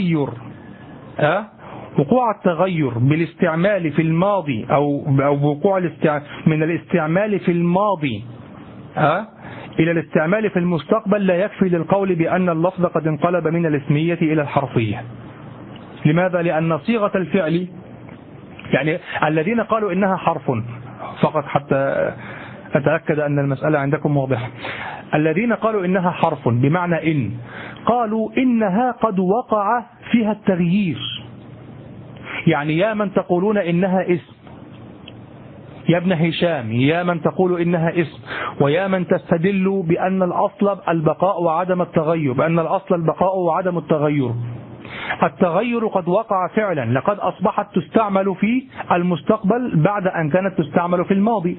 التغير بالاستعمال في الماضي أو وقوع من الاستعمال في الماضي إلى الاستعمال في المستقبل لا يكفي للقول بأن اللفظ قد انقلب من الاسمية إلى الحرفية. لماذا؟ لأن صيغة الفعل، يعني الذين قالوا إنها حرف فقط حتى أتأكد أن المسألة عندكم واضحة، الذين قالوا إنها حرف بمعنى إن، قالوا إنها قد وقع فيها التغيير. يعني يا من تقولون إنها اسم، يا ابن هشام، يا من تقول إنها اسم، ويا من تستدل بأن الأصل البقاء وعدم التغير، بأن الأصل البقاء وعدم التغير، التغير قد وقع فعلا، لقد أصبحت تستعمل في المستقبل بعد أن كانت تستعمل في الماضي.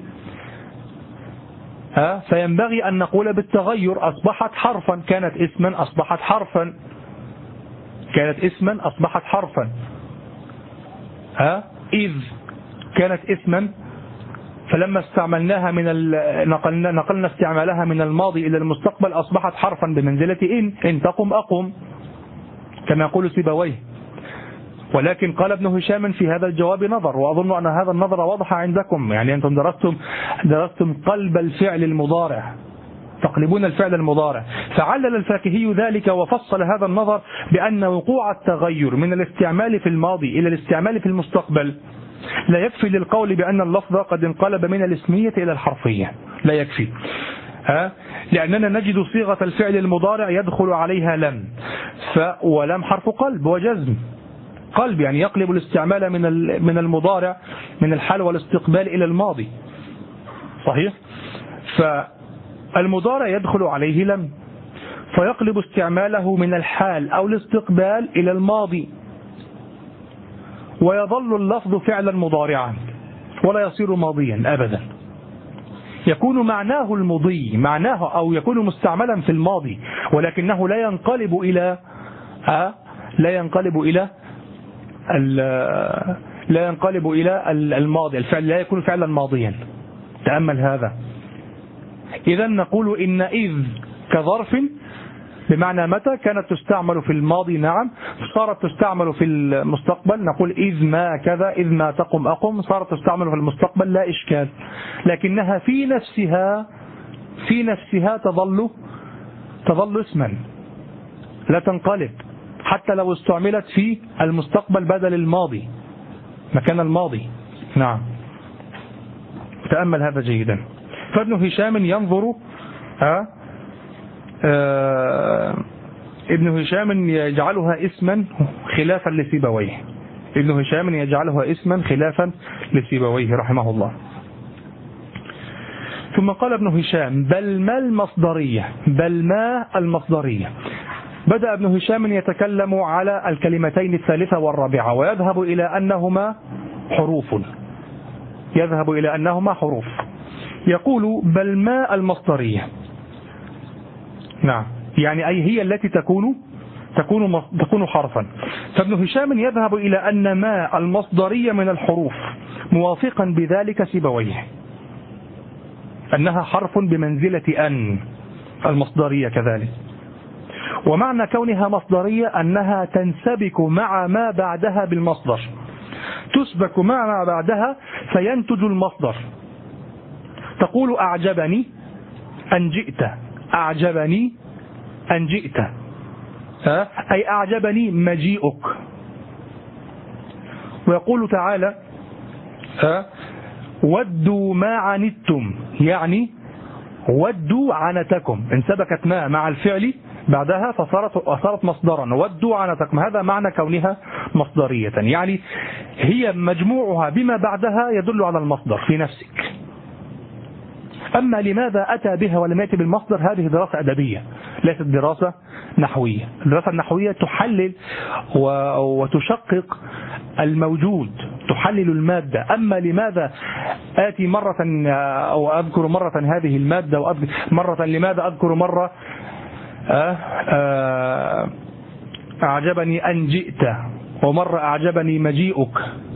فينبغي أن نقول بالتغير أصبحت حرفا، كانت اسما أصبحت حرفا، كانت اسما أصبحت حرفا. إذ كانت اسما، فلما استعملناها نقلنا استعمالها من الماضي إلى المستقبل أصبحت حرفا بمنزلة إن تقم أقم، كما يقول سيبويه. ولكن قال ابن هشام في هذا الجواب نظر، وأظن أن هذا النظر واضح عندكم، يعني أنتم درستم قلب الفعل المضارع، تقلبون الفعل المضارع. فعلل الفاكهي ذلك وفصل هذا النظر بأن وقوع التغير من الاستعمال في الماضي إلى الاستعمال في المستقبل لا يكفي للقول بأن اللفظ قد انقلب من الاسمية إلى الحرفية، لا يكفي، لأننا نجد صيغة الفعل المضارع يدخل عليها لم، ولم حرف قلب وجزم، قلب يعني يقلب الاستعمال من المضارع من الحال والاستقبال إلى الماضي، صحيح؟ فالمضارع يدخل عليه لم فيقلب استعماله من الحال أو الاستقبال إلى الماضي، ويظل اللفظ فعلا مضارعا ولا يصير ماضيا أبدا، يكون معناه المضي، معناه أو يكون مستعملا في الماضي، ولكنه لا ينقلب إلى الماضي، الفعل لا يكون فعلا ماضيا. تأمل هذا. إذا نقول إن إذ كظرف بمعنى متى كانت تستعمل في الماضي، نعم، صارت تستعمل في المستقبل، نقول إذ ما كذا، إذ ما تقم أقم، صارت تستعمل في المستقبل لا إشكال، لكنها في نفسها تظل اسما لا تنقلب حتى لو استعملت في المستقبل بدل الماضي مكان الماضي. نعم، تأمل هذا جيدا. فابن هشام ينظر ابن هشام يجعلها اسما خلافا لسيبويه، ابن هشام يجعلها اسما خلافا لسيبويه رحمه الله. ثم قال ابن هشام بل ما المصدرية. بدأ ابن هشام يتكلم على الكلمتين الثالثة والرابعة ويذهب إلى أنهما حروف، يقول بل ما المصدرية، نعم، يعني أي هي التي تكون حرفا. فابن هشام يذهب إلى أن ما المصدرية من الحروف، موافقا بذلك سيبويه، أنها حرف بمنزلة أن المصدرية كذلك. ومعنى كونها مصدرية أنها تنسبك مع ما بعدها بالمصدر، تسبك مع ما بعدها فينتج المصدر. تقول أعجبني أن جئت، أعجبني أن جئت، أي أعجبني مجيئك. ويقول تعالى ودوا ما عنتم، يعني ودوا عنتكم، انسبكت ما مع الفعل بعدها فصارت مصدرا، ودوا عنتكم، هذا معنى كونها مصدرية، يعني هي مجموعها بما بعدها يدل على المصدر في نفسك. أما لماذا أتى بها ولم يأتي بالمصدر، هذه دراسة أدبية ليست دراسة نحوية. الدراسة النحوية تحلل وتشقق الموجود، تحلل المادة. أما لماذا آتي مرة أو أذكر مرة هذه المادة مرة لماذا أذكر مرة أعجبني أن جئت، ومرة أعجبني مجيئك،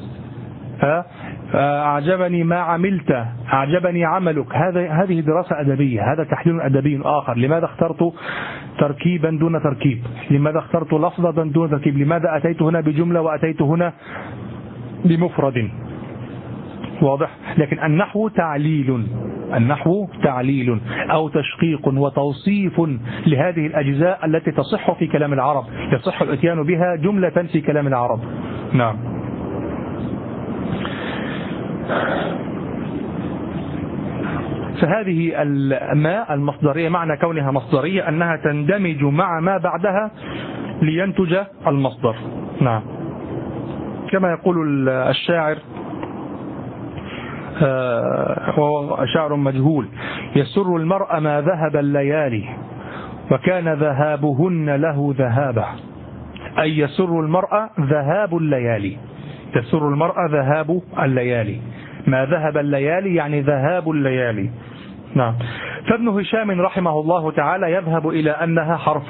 أعجبني ما عملت، أعجبني عملك. هذه دراسة أدبية، هذا تحليل أدبي آخر. لماذا اخترت تركيبا دون تركيب؟ لماذا اخترت لفظا دون تركيب؟ لماذا أتيت هنا بجملة وأتيت هنا بمفرد؟ واضح. لكن النحو تعليل أو تشقيق وتوصيف لهذه الأجزاء التي تصح في كلام العرب، يصح الاتيان بها جملة في كلام العرب. نعم. فهذه ما المصدرية، معنى كونها مصدرية أنها تندمج مع ما بعدها لينتج المصدر. نعم، كما يقول الشاعر، وهو شاعر مجهول، يسر المرء ما ذهب الليالي وكان ذهابهن له ذهابا، أي يسر المرء ذهاب الليالي، يسر المرء ذهاب الليالي، ما ذهب الليالي يعني ذهاب الليالي. نعم. فابن هشام رحمه الله تعالى يذهب إلى أنها حرف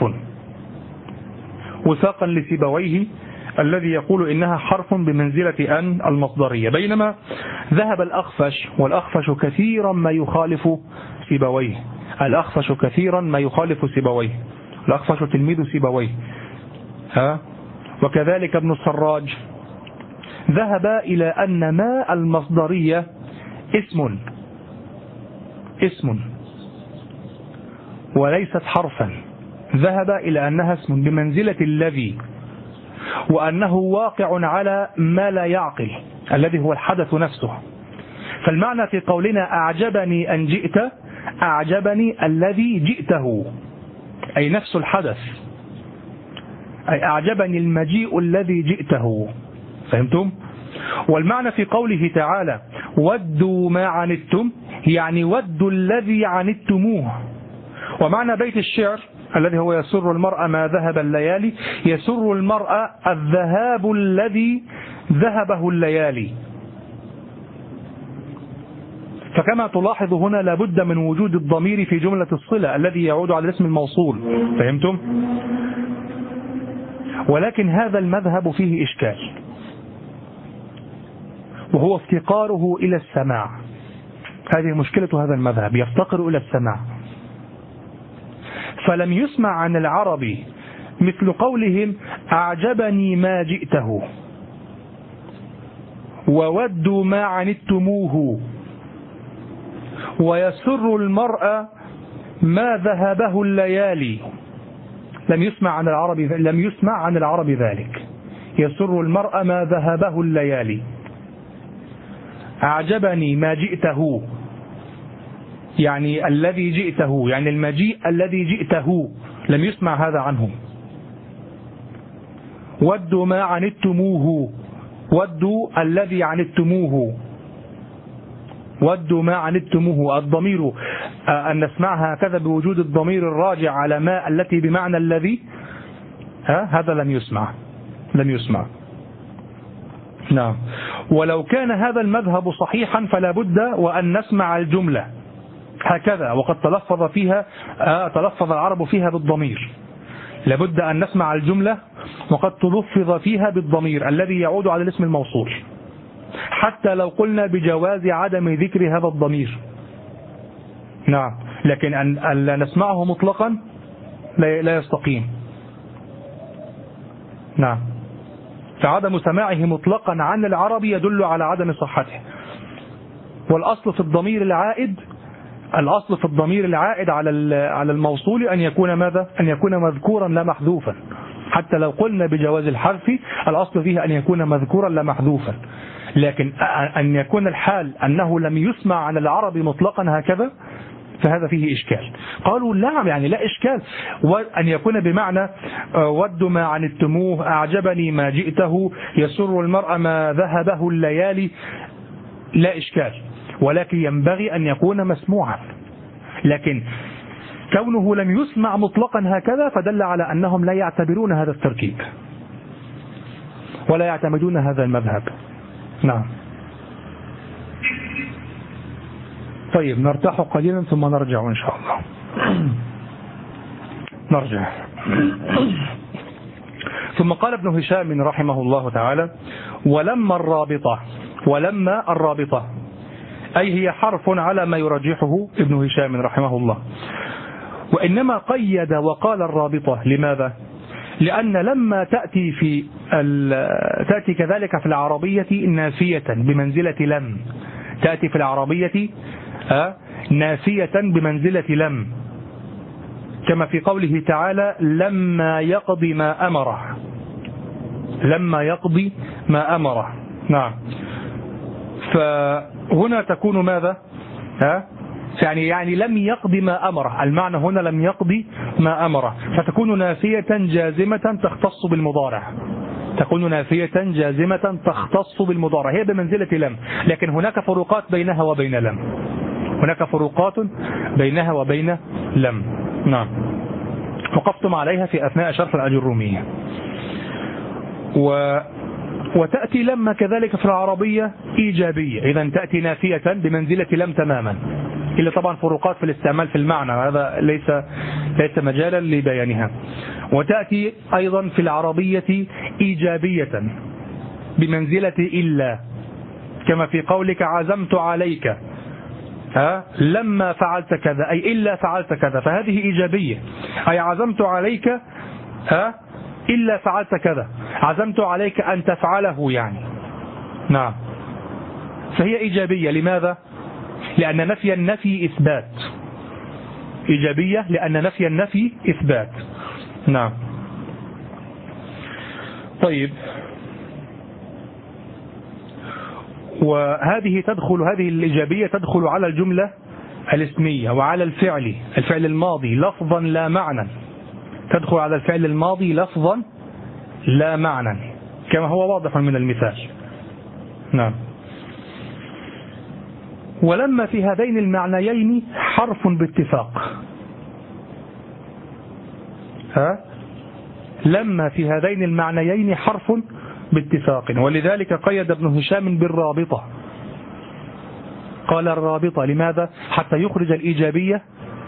وثاقا لسيبويه الذي يقول إنها حرف بمنزلة أن المصدرية، بينما ذهب الأخفش، والأخفش كثيرا ما يخالف سيبويه، الأخفش كثيرا ما يخالف سيبويه، الأخفش تلميذ سيبويه، وكذلك ابن السراج ذهب إلى أن ما المصدرية اسم وليست حرفا. ذهب إلى أنها اسم بمنزلة الذي، وأنه واقع على ما لا يعقل الذي هو الحدث نفسه. فالمعنى في قولنا أعجبني أن جئت، أعجبني الذي جئته، أي نفس الحدث، أي أعجبني المجيء الذي جئته. فهمتم؟ والمعنى في قوله تعالى ودوا ما عنتم، يعني ودوا الذي عنتموه. ومعنى بيت الشعر الذي هو يسر المرء ما ذهب الليالي، يسر المرء الذهاب الذي ذهبه الليالي. فكما تلاحظ هنا لابد من وجود الضمير في جملة الصلة الذي يعود على الاسم الموصول. فهمتم؟ ولكن هذا المذهب فيه إشكال، وهو افتقاره إلى السماع. هذه مشكلة هذا المذهب، يفتقر إلى السماع. فلم يسمع عن العرب مثل قولهم أعجبني ما جئته، وودوا ما عنتموه، ويسر المرء ما ذهبه الليالي. لم يسمع عن العرب ذلك. يسر المرء ما ذهبه الليالي. أعجبني ما جئته، يعني الذي جئته، يعني المجيء الذي جئته، لم يسمع هذا عنهم. ودوا ما عنتموه، ودوا الذي عنتموه، ودوا ما عنتموه. الضمير أن نسمعها هكذا بوجود الضمير الراجع على ما التي بمعنى الذي، هذا لم يسمع. نعم. ولو كان هذا المذهب صحيحا فلا بد وأن نسمع الجملة هكذا، وقد تلفظ العرب فيها بالضمير. لابد أن نسمع الجملة وقد تلفظ فيها بالضمير الذي يعود على الاسم الموصول، حتى لو قلنا بجواز عدم ذكر هذا الضمير. نعم. لكن أن لا نسمعه مطلقا لا يستقيم. نعم. فعدم سماعه مطلقا عن العرب يدل على عدم صحته. والأصل في الضمير العائد على الموصول أن يكون ماذا؟ أن يكون مذكورا لا محذوفا. حتى لو قلنا بجواز الحذف الأصل فيه أن يكون مذكورا لا محذوفا. لكن أن يكون الحال أنه لم يسمع عن العرب مطلقا هكذا فهذا فيه إشكال. قالوا لا، يعني لا إشكال. وأن يكون بمعنى ودوا ما عنتموه، أعجبني ما جئته، يسر المرء ما ذهبه الليالي، لا إشكال. ولكن ينبغي أن يكون مسموعا. لكن كونه لم يسمع مطلقا هكذا فدل على أنهم لا يعتبرون هذا التركيب ولا يعتمدون هذا المذهب. نعم. طيب نرتاح قليلا ثم نرجع إن شاء الله. نرجع. ثم قال ابن هشام رحمه الله تعالى ولما الرابطة أي هي حرف على ما يرجحه ابن هشام رحمه الله. وإنما قيد وقال الرابطة. لماذا؟ لأن لما تأتي كذلك في العربية نافية بمنزلة لم، تأتي في العربية نافية بمنزلة لم، كما في قوله تعالى لما يقضي ما أمره. نعم. فهنا تكون ماذا؟ يعني لم يقضي ما أمره، المعنى هنا لم يقضي ما أمره، فتكون نافية جازمة تختص بالمضارع. تكون نافية جازمة تختص بالمضارع، هي بمنزلة لم. لكن هناك فروقات بينها وبين لم، هناك فروقات بينها وبين لم. نعم. وقفتم عليها في أثناء شرح الأجرومية. وتأتي لما كذلك في العربية إيجابية، إذا تأتي نافية بمنزلة لم تماما، إلا طبعا فروقات في الاستعمال في المعنى، هذا ليس مجالا لبيانها. وتأتي أيضا في العربية إيجابية بمنزلة إلا، كما في قولك عزمت عليك لما فعلت كذا، أي إلا فعلت كذا، فهذه إيجابية، أي عزمت عليك إلا فعلت كذا، عزمت عليك أن تفعله يعني. نعم. فهي إيجابية. لماذا؟ لأن نفي النفي إثبات. إيجابية لأن نفي النفي إثبات. نعم. طيب، وهذه هذه الإيجابية تدخل على الجملة الاسمية وعلى الفعل الماضي لفظا لا معنى. تدخل على الفعل الماضي لفظا لا معنى كما هو واضح من المثال. نعم. ولما في هذين المعنيين حرف باتفاق. لما في هذين المعنيين حرف باتفاق، ولذلك قيد ابن هشام بالرابطة. قال الرابطة. لماذا؟ حتى يخرج الإيجابية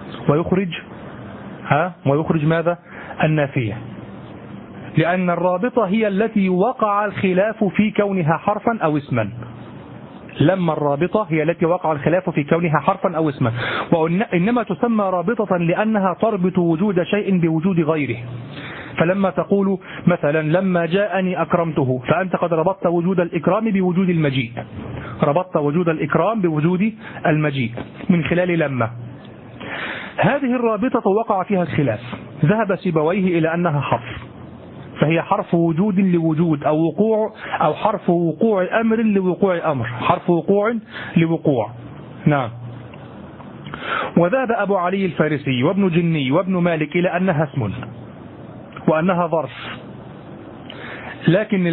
ويخرج ماذا؟ النافية. لأن الرابطة هي التي وقع الخلاف في كونها حرفا أو اسما. لما الرابطة هي التي وقع الخلاف في كونها حرفا أو اسما، وإنما تسمى رابطة لأنها تربط وجود شيء بوجود غيره. فلما تقول مثلا لما جاءني أكرمته، فأنت قد ربطت وجود الإكرام بوجود المجيء. ربطت وجود الإكرام بوجود المجيء من خلال لما. هذه الرابطة وقع فيها الخلاف، ذهب سيبويه إلى أنها حرف، فهي حرف وجود لوجود أو وقوع، أو حرف وقوع أمر لوقوع أمر، حرف وقوع لوقوع. نعم. وذهب أبو علي الفارسي وابن جني وابن مالك إلى أنها اسم وأنها ظرف. لكن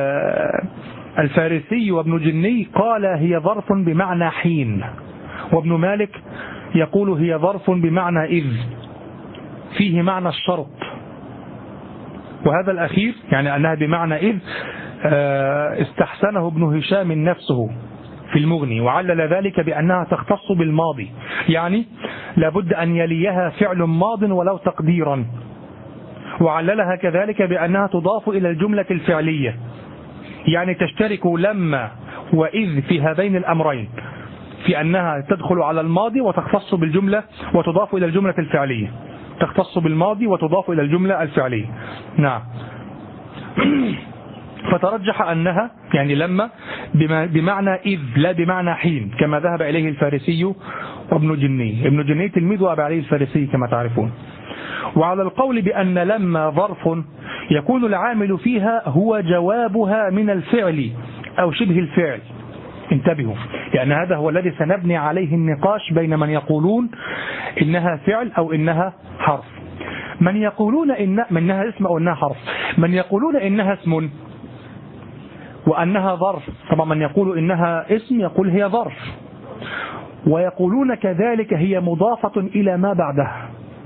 الفارسي وابن جني قال هي ظرف بمعنى حين، وابن مالك يقول هي ظرف بمعنى إذ، فيه معنى الشرط. وهذا الأخير يعني أنها بمعنى إذ استحسنه ابن هشام نفسه في المغني، وعلل ذلك بأنها تختص بالماضي، يعني لابد أن يليها فعل ماض ولو تقديرا. وعللها كذلك بأنها تضاف إلى الجملة الفعلية، يعني تشترك لما وإذ في هذين الأمرين، في أنها تدخل على الماضي وتختص بالجملة وتضاف إلى الجملة الفعلية، تختص بالماضي وتضاف إلى الجملة الفعلية. نعم. فترجح أنها يعني لما بمعنى إذ لا بمعنى حين، كما ذهب إليه الفارسي وابن جني. ابن جني تلميذ أبي علي الفارسي كما تعرفون. وعلى القول بأن لما ظرف يكون العامل فيها هو جوابها من الفعل أو شبه الفعل. انتبهوا، لأن هذا هو الذي سنبني عليه النقاش بين من يقولون إنها فعل أو إنها حرف. من يقولون إنها اسم أو إنها حرف. من يقولون إنها اسم وأنها ظرف، طبعا من يقول إنها اسم يقول هي ظرف، ويقولون كذلك هي مضافة إلى ما بعدها،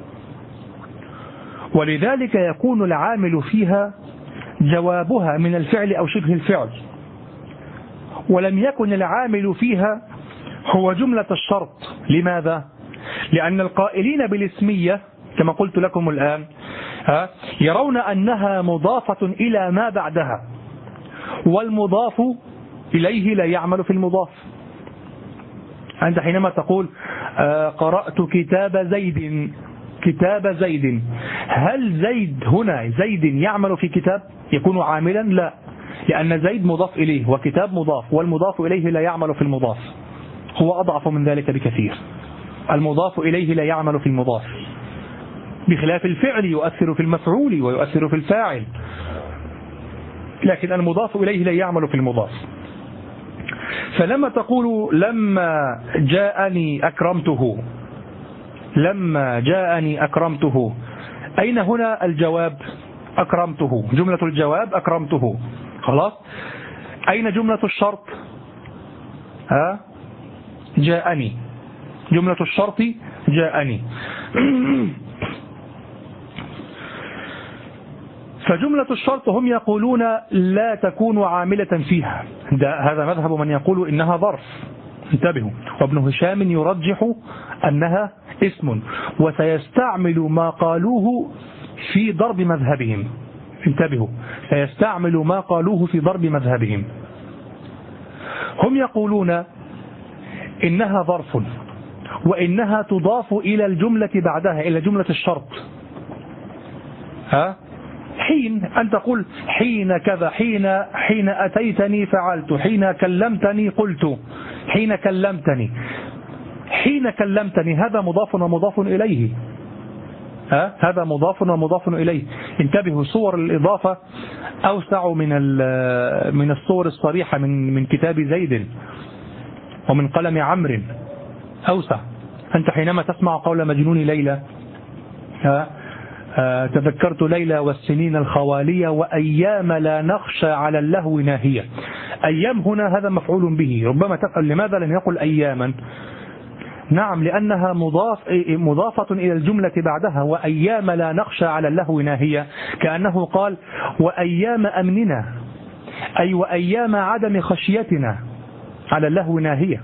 ولذلك يكون العامل فيها جوابها من الفعل أو شبه الفعل. ولم يكن العامل فيها هو جملة الشرط. لماذا؟ لأن القائلين بالاسمية كما قلت لكم الآن يرون أنها مضافة إلى ما بعدها، والمضاف إليه لا يعمل في المضاف. أنت حينما تقول قرأت كتاب زيد، هل زيد هنا زيد يعمل في كتاب يكون عاملا؟ لا، لأن زيد مضاف إليه وكتاب مضاف، والمضاف إليه لا يعمل في المضاف، هو أضعف من ذلك بكثير. المضاف إليه لا يعمل في المضاف، بخلاف الفعل يؤثر في المفعول ويؤثر في الفاعل، لكن المضاف إليه لا يعمل في المضاف. فلما تقول لما جاءني أكرمته، أين هنا الجواب؟ أكرمته، جملة الجواب أكرمته، خلاص. أين جملة الشرط؟ جاءني، جملة الشرط جاءني. فجملة الشرط هم يقولون لا تكون عاملة فيها، هذا مذهب من يقول إنها ظرف. انتبهوا. وابن هشام يرجح أنها اسم، وسيستعمل ما قالوه في ضرب مذهبهم. انتبهوا، سيستعمل ما قالوه في ضرب مذهبهم. هم يقولون إنها ظرف، وإنها تضاف إلى الجملة بعدها، إلى جملة الشرط. حين أن تقول حين كذا، حين أتيتني فعلت، حين كلمتني قلت، حين كلمتني، حين كلمتني، هذا مضاف ومضاف إليه، هذا مضاف ومضاف إليه. انتبهوا، صور الإضافة أوسع من الصور الصريحة من كتاب زيد ومن قلم عمرو، أوسع. أنت حينما تسمع قول مجنون ليلى، تذكرت ليلى والسنين الخوالية وأيام لا نخشى على اللهو ناهية. أيام هنا هذا مفعول به، ربما تسأل لماذا لم يقل أياما؟ نعم، لأنها مضافة إلى الجملة بعدها، وأيام لا نخشى على اللهو ناهية، كأنه قال وأيام أمننا، أي وأيام عدم خشيتنا على اللهو ناهية.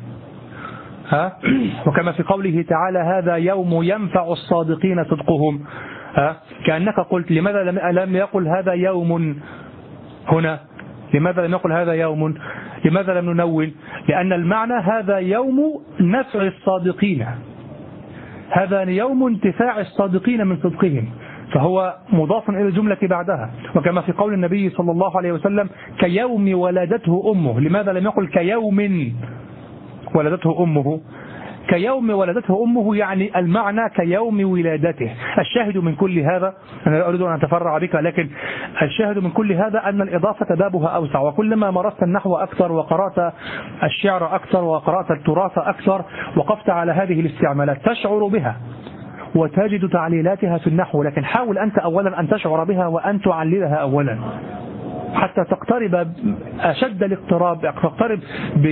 وكما في قوله تعالى هذا يوم ينفع الصادقين صدقهم، كأنك قلت لماذا لم يقل هذا يوم هنا؟ لماذا لم يقل هذا يوم؟ لماذا لم ننون؟ لأن المعنى هذا يوم نفع الصادقين، هذا يوم انتفاع الصادقين من صدقهم، فهو مضاف إلى الجملة بعدها. وكما في قول النبي صلى الله عليه وسلم كيوم ولدته أمه، لماذا لم يقل كيوم ولدته أمه؟ كيوم ولدته أمه يعني المعنى كيوم ولادته. الشاهد من كل هذا، أنا لا أريد أن أتفرع بك، لكن الشاهد من كل هذا أن الإضافة بابها أوسع، وكلما مرست النحو أكثر وقرأت الشعر أكثر وقرأت التراث أكثر وقفت على هذه الاستعمالات تشعر بها وتجد تعليلاتها في النحو. لكن حاول أنت أولا أن تشعر بها وأن تعللها أولا حتى تقترب أشد الاقتراب، تقترب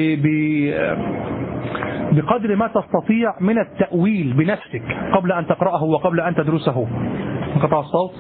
بقدر ما تستطيع من التأويل بنفسك قبل أن تقرأه وقبل أن تدرسه. انقطع الصوت.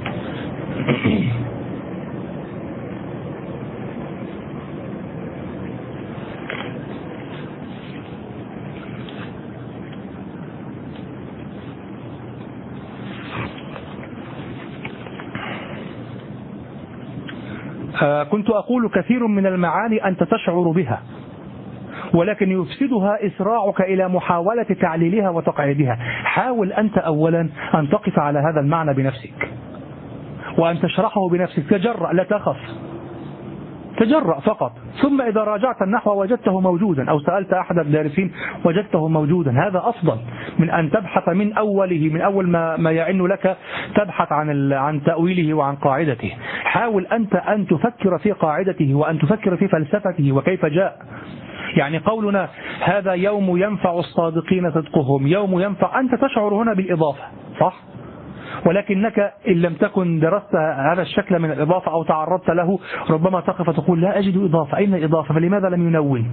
كنت أقول كثير من المعاني أنت تشعر بها، ولكن يفسدها إسراعك إلى محاولة تعليلها وتقعيدها. حاول أنت أولا أن تقف على هذا المعنى بنفسك وأن تشرحه بنفسك، تجرأ، لا تخف، تجرأ فقط. ثم إذا راجعت النحو وجدته موجودا أو سألت أحد الدارسين وجدته موجودا، هذا أفضل من أن تبحث من أوله، من أول ما يعن لك تبحث عن تأويله وعن قاعدته. حاول أنت أن تفكر في قاعدته وأن تفكر في فلسفته وكيف جاء. يعني قولنا هذا يوم ينفع الصادقين صدقهم، يوم ينفع، أنت تشعر هنا بالإضافة صح؟ ولكنك إن لم تكن درست هذا الشكل من الإضافة أو تعرضت له ربما تقف تقول لا أجد إضافة، أين الإضافة؟ فلماذا لم ينون؟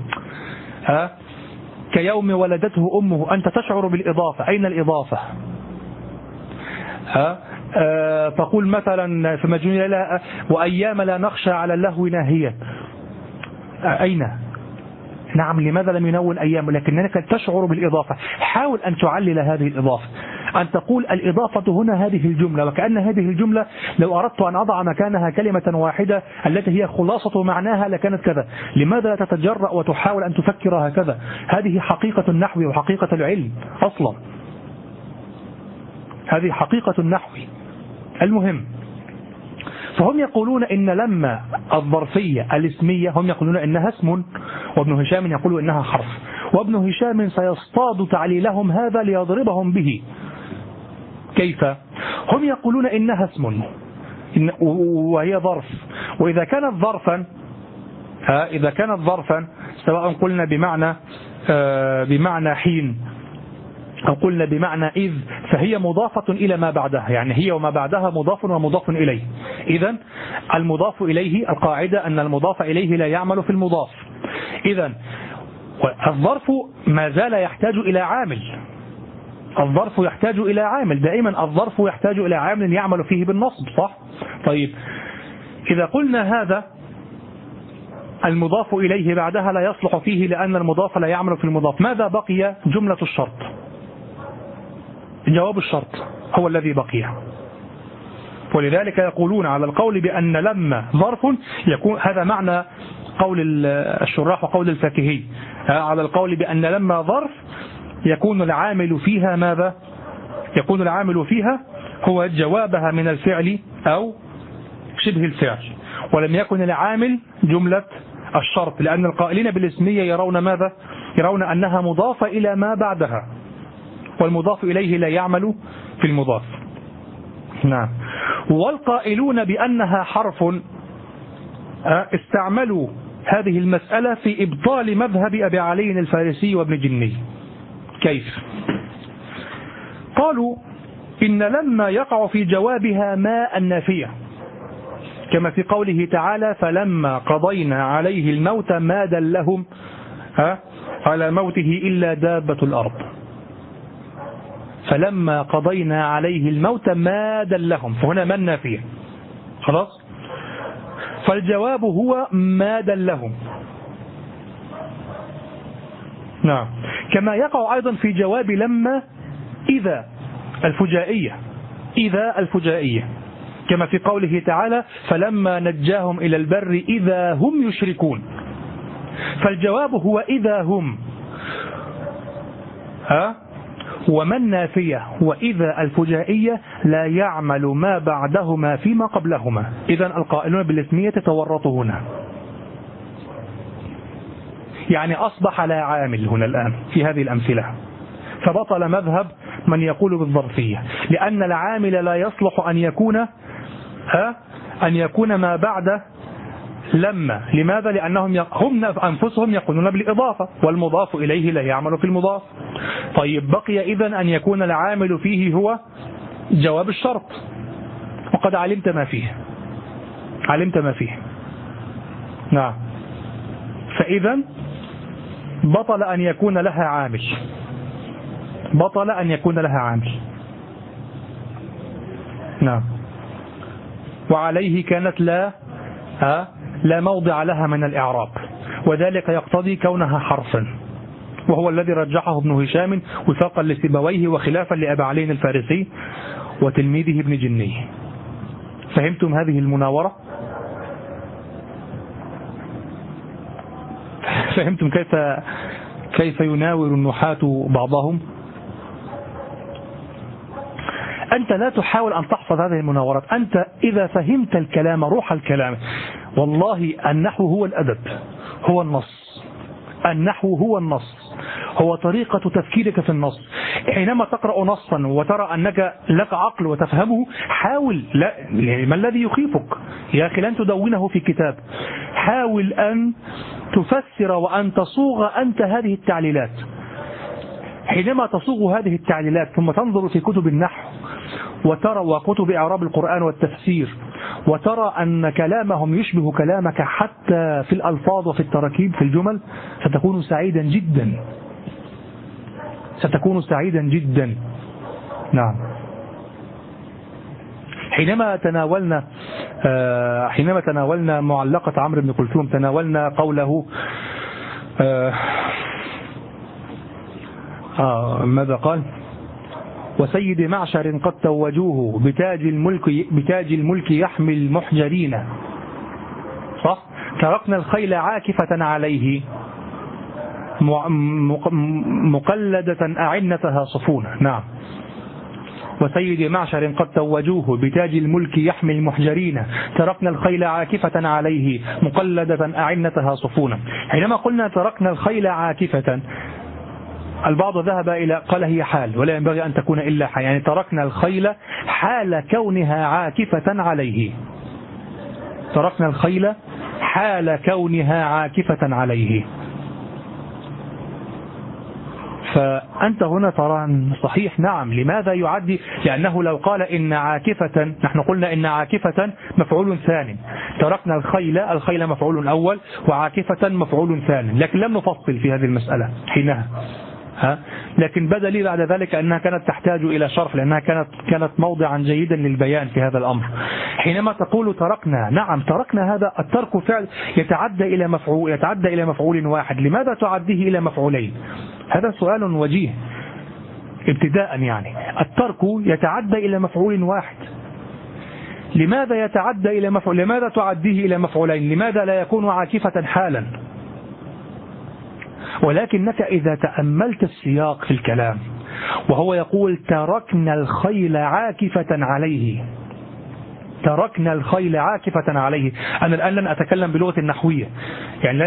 كيوم ولدته أمه، أنت تشعر بالإضافة، أين الإضافة؟ تقول مثلا في مجنون ليلى وأيام لا نخشى على اللهو ناهية، أين؟ نعم، لماذا لم ينون أيام؟ لكنك تشعر بالإضافة. حاول أن تعلل هذه الإضافة، أن تقول الإضافة هنا هذه الجملة، وكأن هذه الجملة لو أردت أن أضع مكانها كلمة واحدة التي هي خلاصة معناها لكانت كذا. لماذا لا تتجرأ وتحاول أن تفكر هكذا؟ هذه حقيقة النحو وحقيقة العلم أصلا، هذه حقيقة النحو. المهم، فهم يقولون إن لما الظرفية الاسمية هم يقولون إنها اسم، وابن هشام يقول إنها حرف، وابن هشام سيصطاد تعليلهم هذا ليضربهم به. كيف؟ هم يقولون إنها اسم وهي ظرف، وإذا كانت ظرفا سواء قلنا بمعنى حين أو قلنا بمعنى إذ، فهي مضافة إلى ما بعدها، يعني هي وما بعدها مضاف ومضاف إليه. إذن المضاف إليه، القاعدة أن المضاف إليه لا يعمل في المضاف. إذن الظرف ما زال يحتاج إلى عامل، الظرف يحتاج إلى عامل، دائما الظرف يحتاج إلى عامل يعمل فيه بالنصب صح؟ طيب إذا قلنا هذا المضاف إليه بعدها لا يصلح فيه لأن المضاف لا يعمل في المضاف، ماذا بقي؟ جملة الشرط، جواب الشرط هو الذي بقي. ولذلك يقولون على القول بأن لما ظرف يكون، هذا معنى قول الشراح وقول الفاكهي، على القول بأن لما ظرف يكون العامل فيها ماذا؟ يكون العامل فيها هو جوابها من الفعل أو شبه الفعل، ولم يكن العامل جملة الشرط، لأن القائلين بالاسمية يرون ماذا؟ يرون أنها مضافة إلى ما بعدها، والمضاف إليه لا يعمل في المضاف. نعم. والقائلون بأنها حرف استعملوا هذه المسألة في إبطال مذهب أبي علي الفارسي وابن جني. كيف؟ قالوا إن لما يقع في جوابها ما النافية، كما في قوله تعالى فلما قضينا عليه الموت ما دلهم على موته إلا دابة الأرض. فلما قضينا عليه الموت ما دلهم، فهنا ما النافية، خلاص. فالجواب هو ما دلهم. نعم. كما يقع أيضا في جواب لما إذا الفجائية، كما في قوله تعالى فلما نجاهم إلى البر إذا هم يشركون. فالجواب هو إذا هم، وما النافية وإذا الفجائية لا يعمل ما بعدهما فيما قبلهما. إذن القائلون بالاسمية تورطوا هنا، يعني أصبح لا عامل هنا الآن في هذه الأمثلة، فبطل مذهب من يقول بالظرفية، لأن العامل لا يصلح أن يكون ما بعد لما. لماذا؟ لأنهم هم أنفسهم يقولون بالإضافة، والمضاف إليه لا يعمل في المضاف. طيب بقي إذن أن يكون العامل فيه هو جواب الشرط، وقد علمت ما فيه. نعم. فإذا بطل أن يكون لها عامل. نعم. وعليه كانت لا موضع لها من الإعراب، وذلك يقتضي كونها حرفا، وهو الذي رجحه ابن هشام وفاقا لسيبويه وخلافا لأبي علي الفارسي وتلميذه ابن جني. فهمتم هذه المناورة؟ فهمتم كيف يناور النحاة بعضهم؟ أنت لا تحاول أن تحفظ هذه المناورات، أنت إذا فهمت الكلام روح الكلام. والله النحو هو الأدب، هو النص. النحو هو النص، هو طريقة تفكيرك في النص. حينما تقرأ نصا وترى أنك لك عقل وتفهمه، حاول، لا ما الذي يخيفك يا أخي؟ لن تدونه في كتاب. حاول أن تفسر وأن تصوغ أنت هذه التعليلات. حينما تصوغ هذه التعليلات ثم تنظر في كتب النحو وترى وكتب إعراب القرآن والتفسير، وترى أن كلامهم يشبه كلامك حتى في الألفاظ وفي التراكيب في الجمل، ستكون سعيدا جدا. نعم. حينما تناولنا معلقة عمرو بن كلثوم، تناولنا قوله ماذا قال؟ وسيد معشر قد توجوه بتاج الملك يحمي المحجرين، صح؟ تركنا الخيل عاكفة عليه مقلدة أعنتها صفونة. نعم. وسيد معشر قد توجوه بتاج الملك يحمي المحجرين، تركنا الخيل عاكفة عليه مقلدة أعنتها صفونة. حينما قلنا تركنا الخيل عاكفة، البعض ذهب إلى قال هي حال، ولا ينبغي أن تكون إلا حال، يعني تركنا الخيل حال كونها عاكفة عليه. تركنا الخيل حال كونها عاكفة عليه. فأنت هنا ترى صحيح. نعم. لماذا يعدي؟ لأنه لو قال إن عاكفة، نحن قلنا إن عاكفة مفعول ثاني، تركنا الخيل مفعول أول، وعاكفة مفعول ثاني، لكن لم نفصل في هذه المسألة حينها. لكن بدا لي بعد ذلك أنها كانت تحتاج إلى شرح، لأنها كانت موضعا جيدا للبيان في هذا الأمر. حينما تقول تركنا، نعم تركنا، هذا الترك فعل يتعدى إلى مفعول واحد. لماذا تعديه إلى مفعولين؟ هذا سؤال وجيه ابتداء. يعني الترك يتعدى إلى مفعول واحد، لماذا يتعدى إلى مفعول؟ لماذا تعديه إلى مفعولين؟ لماذا لا يكون عاكفة حالا؟ ولكنك إذا تأملت السياق في الكلام وهو يقول تركنا الخيل عاكفة عليه، تركنا الخيل عاكفة عليه. أنا الآن لن أتكلم بلغة النحوية، يعني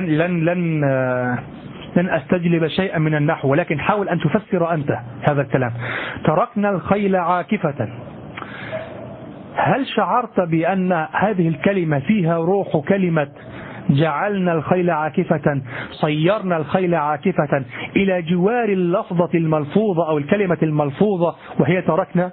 لن أستجلب شيئا من النحو، ولكن حاول أن تفسر أنت هذا الكلام. تركنا الخيل عاكفة، هل شعرت بأن هذه الكلمة فيها روح كلمة جعلنا الخيل عاكفة، صيرنا الخيل عاكفة، إلى جوار اللفظة الملفوظة أو الكلمة الملفوظة وهي تركنا؟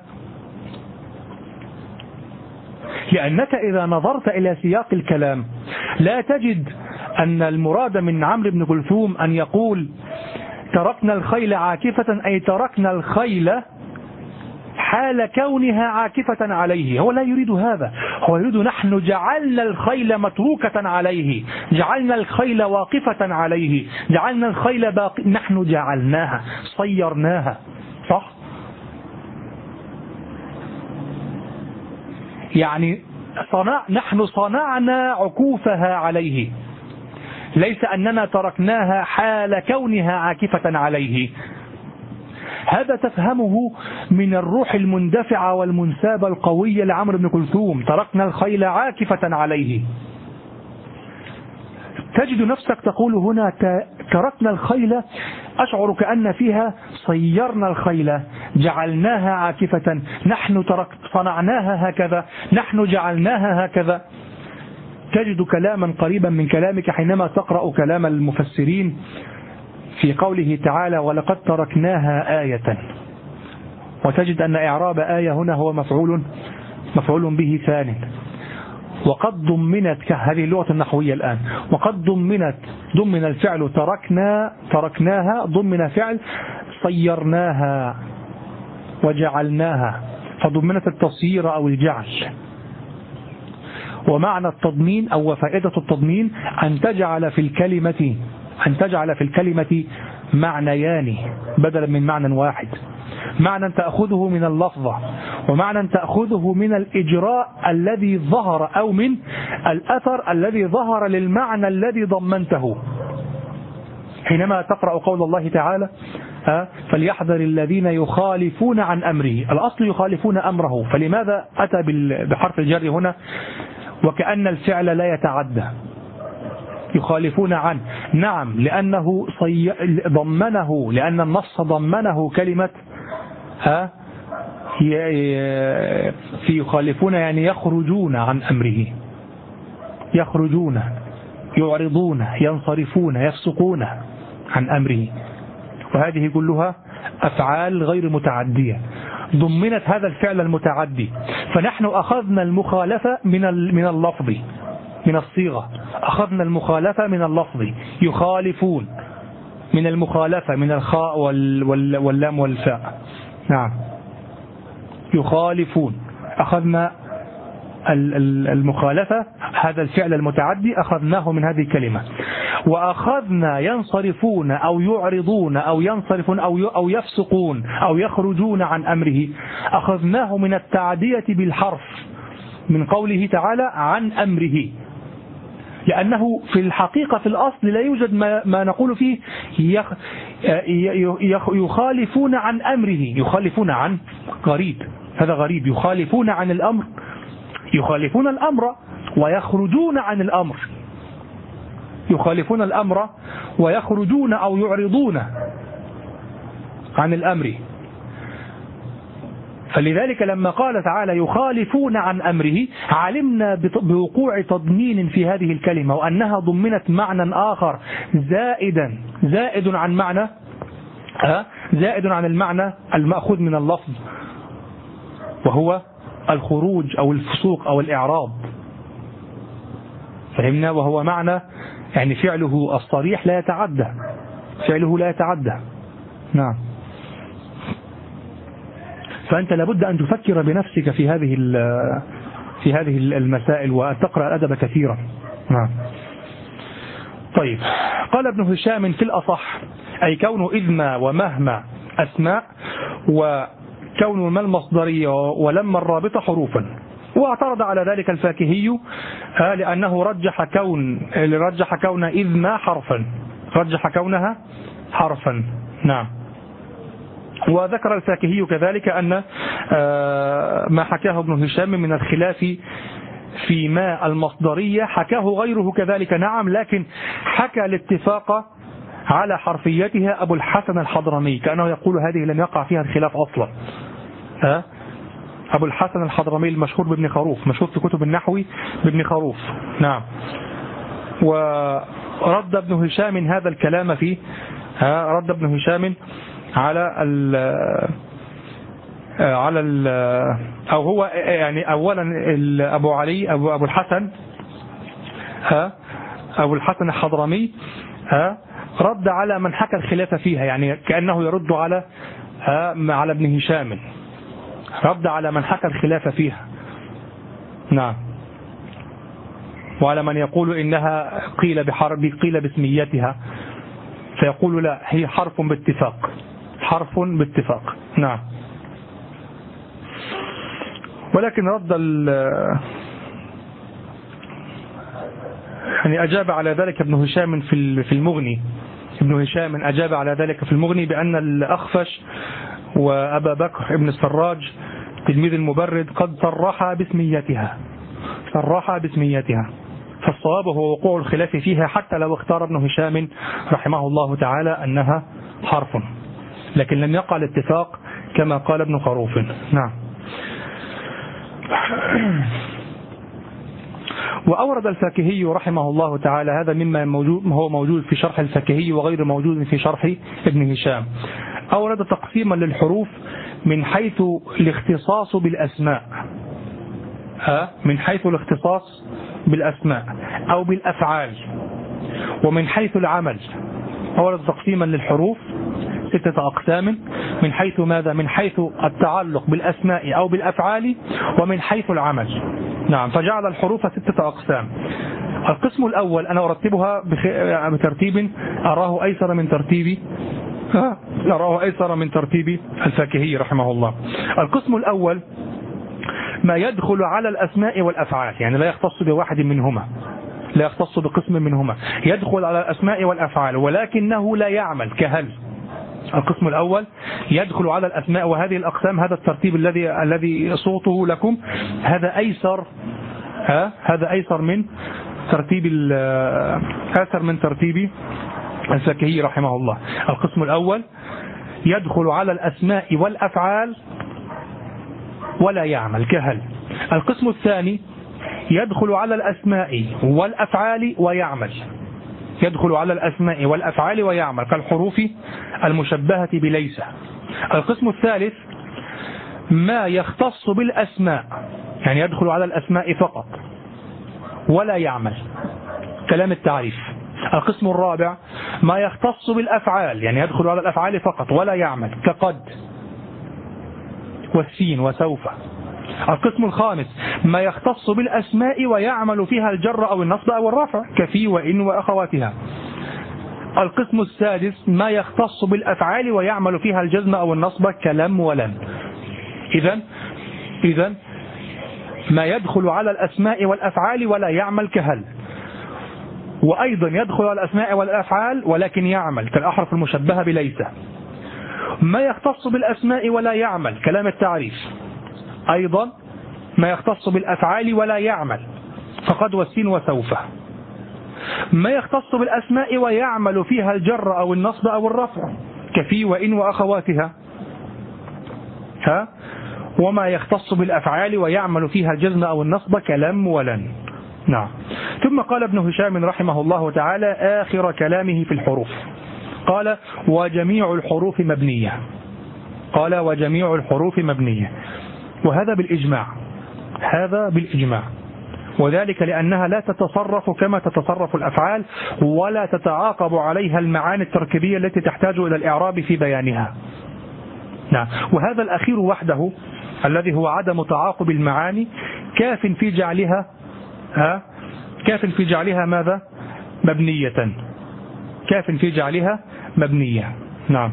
لأنك إذا نظرت إلى سياق الكلام لا تجد أن المراد من عمرو بن كلثوم أن يقول تركنا الخيل عاكفة، أي تركنا الخيل حال كونها عاكفة عليه. هو لا يريد هذا، هو يريد نحن جعلنا الخيل متروكة عليه، جعلنا الخيل واقفة عليه، جعلنا الخيل نحن جعلناها، صيرناها. صح؟ يعني نحن صنعنا عكوفها عليه، ليس أننا تركناها حال كونها عاكفة عليه. هذا تفهمه من الروح المندفعة والمنسابة القوية لعمرو بن كلثوم. تركنا الخيل عاكفة عليه، تجد نفسك تقول هنا تركنا الخيل، أشعر كأن فيها صيرنا الخيل، جعلناها عاكفة، نحن صنعناها هكذا، نحن جعلناها هكذا. تجد كلاما قريبا من كلامك حينما تقرأ كلام المفسرين في قوله تعالى ولقد تركناها آية، وتجد أن إعراب آية هنا هو مفعول به ثان. وقد ضمنت، هذه اللغة النحوية الآن، وقد ضمن الفعل تركناها، ضمن فعل صيرناها وجعلناها، فضمنت التصيير أو الجعل. ومعنى التضمين أو فائدة التضمين أن تجعل في الكلمة معنيان بدلا من معنى واحد، معنى تأخذه من اللفظة، ومعنى تأخذه من الإجراء الذي ظهر أو من الأثر الذي ظهر للمعنى الذي ضمنته. حينما تقرأ قول الله تعالى فليحذر الذين يخالفون عن أمره، الأصل يخالفون أمره، فلماذا أتى بحرف الجر هنا وكأن الفعل لا يتعدى؟ يخالفون عنه، نعم، لأنه ضمنه، لأن النص ضمنه كلمة في يخالفون، يعني يخرجون عن أمره، يخرجون، يعرضون، ينصرفون، يفسقون عن أمره، وهذه كلها أفعال غير متعدية ضمنت هذا الفعل المتعدي. فنحن أخذنا المخالفة من اللفظ، من الصيغة، أخذنا المخالفة من اللفظ، يخالفون من المخالفة من الخاء واللام والفاء، نعم، يخالفون، أخذنا المخالفة، هذا الفعل المتعدي أخذناه من هذه الكلمة. وأخذنا ينصرفون أو يعرضون أو ينصرفون أو يفسقون أو يخرجون عن أمره، أخذناه من التعدية بالحرف من قوله تعالى عن أمره، لأنه في الحقيقة في الأصل لا يوجد ما نقول فيه يخالفون عن أمره. يخالفون عن غريب، هذا غريب. يخالفون عن الأمر، يخالفون الأمر ويخرجون عن الأمر، يخالفون الأمر ويخرجون أو يعرضون عن الأمر. فلذلك لما قال تعالى يخالفون عن أمره علمنا بوقوع تضمين في هذه الكلمة، وأنها ضمنت معنى آخر زائد عن معنى زائد عن المعنى المأخوذ من اللفظ، وهو الخروج أو الفسوق أو الإعراض. فهمنا؟ وهو معنى يعني فعله الصريح لا يتعدى، فعله لا يتعدى. نعم. فأنت لابد أن تفكر بنفسك في هذه المسائل وأن تقرأ الأدب كثيرا. نعم. طيب، قال ابن هشام في الأصح أي كون إذما ومهما أسماء، وكون ما المصدرية ولما الرابطة حروفا. واعترض على ذلك الفاكهي لأنه رجح كون إذما حرفا، رجح كونها حرفا. نعم. وذكر الفاكهي كذلك أن ما حكاه ابن هشام من الخلاف في ما المصدرية حكاه غيره كذلك، نعم، لكن حكى الاتفاق على حرفيتها أبو الحسن الحضرمي، كأنه يقول هذه لم يقع فيها الخلاف أصلا. أبو الحسن الحضرمي المشهور بابن خروف، مشهور في كتب النحو بابن خروف، نعم. ورد ابن هشام هذا الكلام فيه، رد ابن هشام على أو هو يعني أولا أبو علي أبو الحسن الحسن الحضرمي رد على من حكى الخلاف فيها، يعني كأنه يرد على ابن هشام، رد على من حكى الخلاف فيها، نعم، وعلى من يقول إنها قيل باسميتها، فيقول لا، هي حرف باتفاق، حرف باتفاق، نعم. ولكن رد يعني أجاب على ذلك ابن هشام في المغني، ابن هشام أجاب على ذلك في المغني بأن الأخفش وأبا بكر ابن السراج تلميذ المبرد قد صرح باسميتها، فالصواب هو وقوع الخلاف فيها حتى لو اختار ابن هشام رحمه الله تعالى أنها حرف، لكن لم يقع الاتفاق كما قال ابن خروف، نعم. وأورد الفاكهي رحمه الله تعالى، هذا مما هو موجود في شرح الفاكهي وغير موجود في شرح ابن هشام، أورد تقسيما للحروف من حيث الاختصاص بالأسماء، من حيث الاختصاص بالأسماء أو بالأفعال، ومن حيث العمل. أورد تقسيما للحروف 6 أقسام، من حيث ماذا؟ من حيث التعلق بالأسماء أو بالأفعال، ومن حيث العمل، نعم. فجعل الحروف 6 أقسام. القسم الأول أنا أرتبها بترتيب أراه أيسر من ترتيب الفاكهي رحمه الله. القسم الأول ما يدخل على الأسماء والأفعال، يعني لا يختص بواحد منهما، لا يختص بقسم منهما، يدخل على الأسماء والأفعال ولكنه لا يعمل كهل. القسم الأول يدخل على الأسماء، وهذه الأقسام، هذا الترتيب الذي صوته لكم هذا أيسر من ترتيب الفاكهي رحمه الله. القسم الأول يدخل على الأسماء والأفعال ولا يعمل كهل. القسم الثاني يدخل على الأسماء والأفعال ويعمل، يدخل على الأسماء والأفعال ويعمل كالحروف المشبهة بليس. القسم الثالث ما يختص بالأسماء، يعني يدخل على الأسماء فقط ولا يعمل، كلام التعريف. القسم الرابع ما يختص بالأفعال، يعني يدخل على الأفعال فقط ولا يعمل كقد والسين وسوف. القسم الخامس ما يختص بالأسماء ويعمل فيها الجر أو النصب أو الرفع كفي وإن وأخواتها. القسم السادس ما يختص بالأفعال ويعمل فيها الجزم أو النصب كلم ولن. إذن ما يدخل على الأسماء والأفعال ولا يعمل كهل، وأيضا يدخل على الأسماء والأفعال ولكن يعمل كالأحرف المشبهة بليس. ما يختص بالأسماء ولا يعمل كلام التعريف، أيضا ما يختص بالأفعال ولا يعمل فقد والسين وسوف. ما يختص بالأسماء ويعمل فيها الجر أو النصب أو الرفع كفي وإن وأخواتها. وما يختص بالأفعال ويعمل فيها الجزم أو النصب كلم ولن، نعم. ثم قال ابن هشام رحمه الله تعالى آخر كلامه في الحروف، قال وجميع الحروف مبنية، قال وجميع الحروف مبنية، وهذا بالإجماع، وذلك لأنها لا تتصرف كما تتصرف الأفعال ولا تتعاقب عليها المعاني التركيبية التي تحتاج إلى الإعراب في بيانها، نعم. وهذا الأخير وحده الذي هو عدم تعاقب المعاني كاف في جعلها ماذا؟ مبنية، كاف في جعلها مبنية، نعم.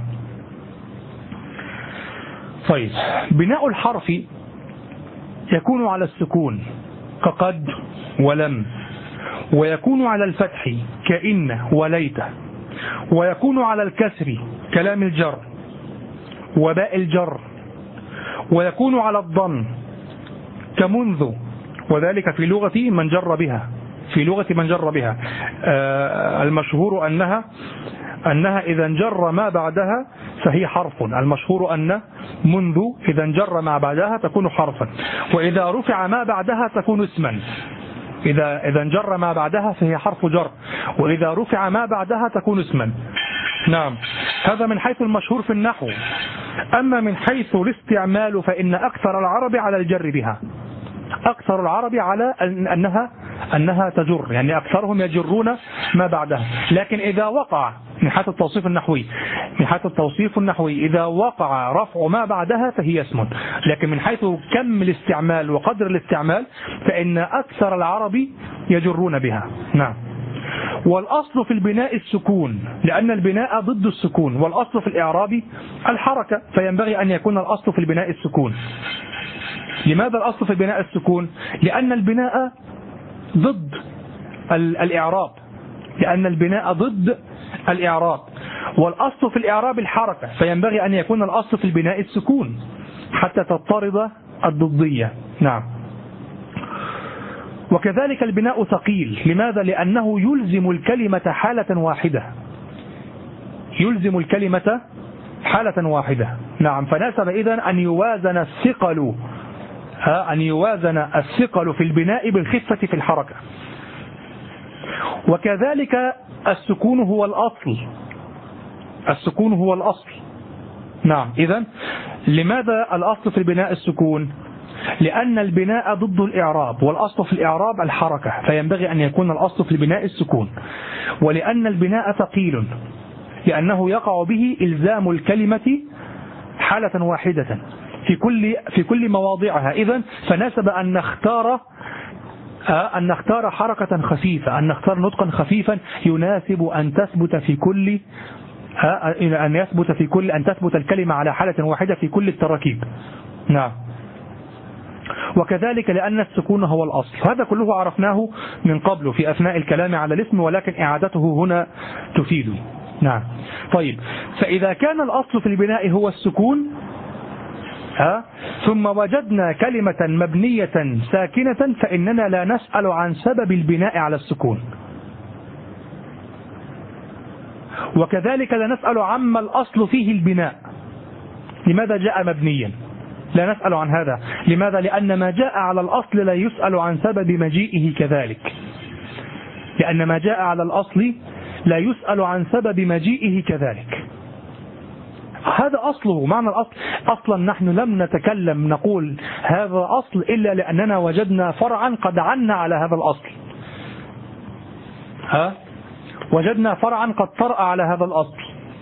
طيب، بناء الحرف يكون على السكون كقد ولم، ويكون على الفتح كإن وليت، ويكون على الكسر كلام الجر، وباء الجر، ويكون على الضم كمنذ، وذلك في لغة من جر بها، في لغة من جر بها. المشهور أنها إذا انجر ما بعدها فهي حرف. المشهور أن منذ إذا انجر ما بعدها تكون حرفا، وإذا رفع ما بعدها تكون اسما. إذا انجر ما بعدها فهي حرف جر، وإذا رفع ما بعدها تكون اسما. نعم، هذا من حيث المشهور في النحو. أما من حيث الاستعمال فإن أكثر العرب على الجر بها، أكثر العرب على أنها تجر، يعني أكثرهم يجرون ما بعدها. لكن إذا وقع من حيث التوصيف النحوي إذا وقع رفع ما بعدها فهي اسم. لكن من حيث كم الاستعمال وقدر الاستعمال فإن أكثر العرب يجرون بها. نعم. والأصل في البناء السكون، لأن البناء ضد السكون، والأصل في الإعراب الحركة، فينبغي أن يكون الأصل في البناء السكون. لماذا الأصل في البناء السكون؟ لأن البناء ضد الإعراب، لأن البناء ضد الإعراب، والأصل في الإعراب الحركة، فينبغي أن يكون الأصل في البناء السكون حتى تضطرد الضدية. نعم. وكذلك البناء ثقيل. لماذا؟ لأنه يلزم الكلمة حالة واحدة، يلزم الكلمة حالة واحدة. نعم. فناسب إذن أن يوازن الثقل في البناء بالخفة في الحركة. وكذلك السكون هو الأصل، السكون هو الأصل. نعم. إذن لماذا الأصل في البناء السكون؟ لأن البناء ضد الإعراب، والأصل في الإعراب الحركة، فينبغي أن يكون الأصل في البناء السكون. ولأن البناء ثقيل، لأنه يقع به إلزام الكلمة حالة واحدة في كل مواضعها. إذن فناسب أن نختار حركة خفيفة، أن نختار نطقا خفيفا يناسب أن تثبت أن تثبت الكلمة على حالة واحدة في كل التراكيب. نعم. وكذلك لأن السكون هو الأصل. هذا كله عرفناه من قبل في أثناء الكلام على الاسم، ولكن إعادته هنا تفيد. نعم. طيب، فإذا كان الأصل في البناء هو السكون، ثم وجدنا كلمة مبنية ساكنة، فإننا لا نسأل عن سبب البناء على السكون، وكذلك لا نسأل عما الأصل فيه البناء. لماذا جاء مبنيا؟ لا نسأل عن هذا. لماذا؟ لأن ما جاء على الأصل لا يسأل عن سبب مجيئه كذلك، لأن ما جاء على الأصل لا يسأل عن سبب مجيئه كذلك. هذا أصله، معنى الأصل. أصلا نحن لم نتكلم نقول هذا أصل إلا لأننا وجدنا فرعا قد عنا على هذا الأصل. وجدنا فرعا قد طرأ على هذا الأصل.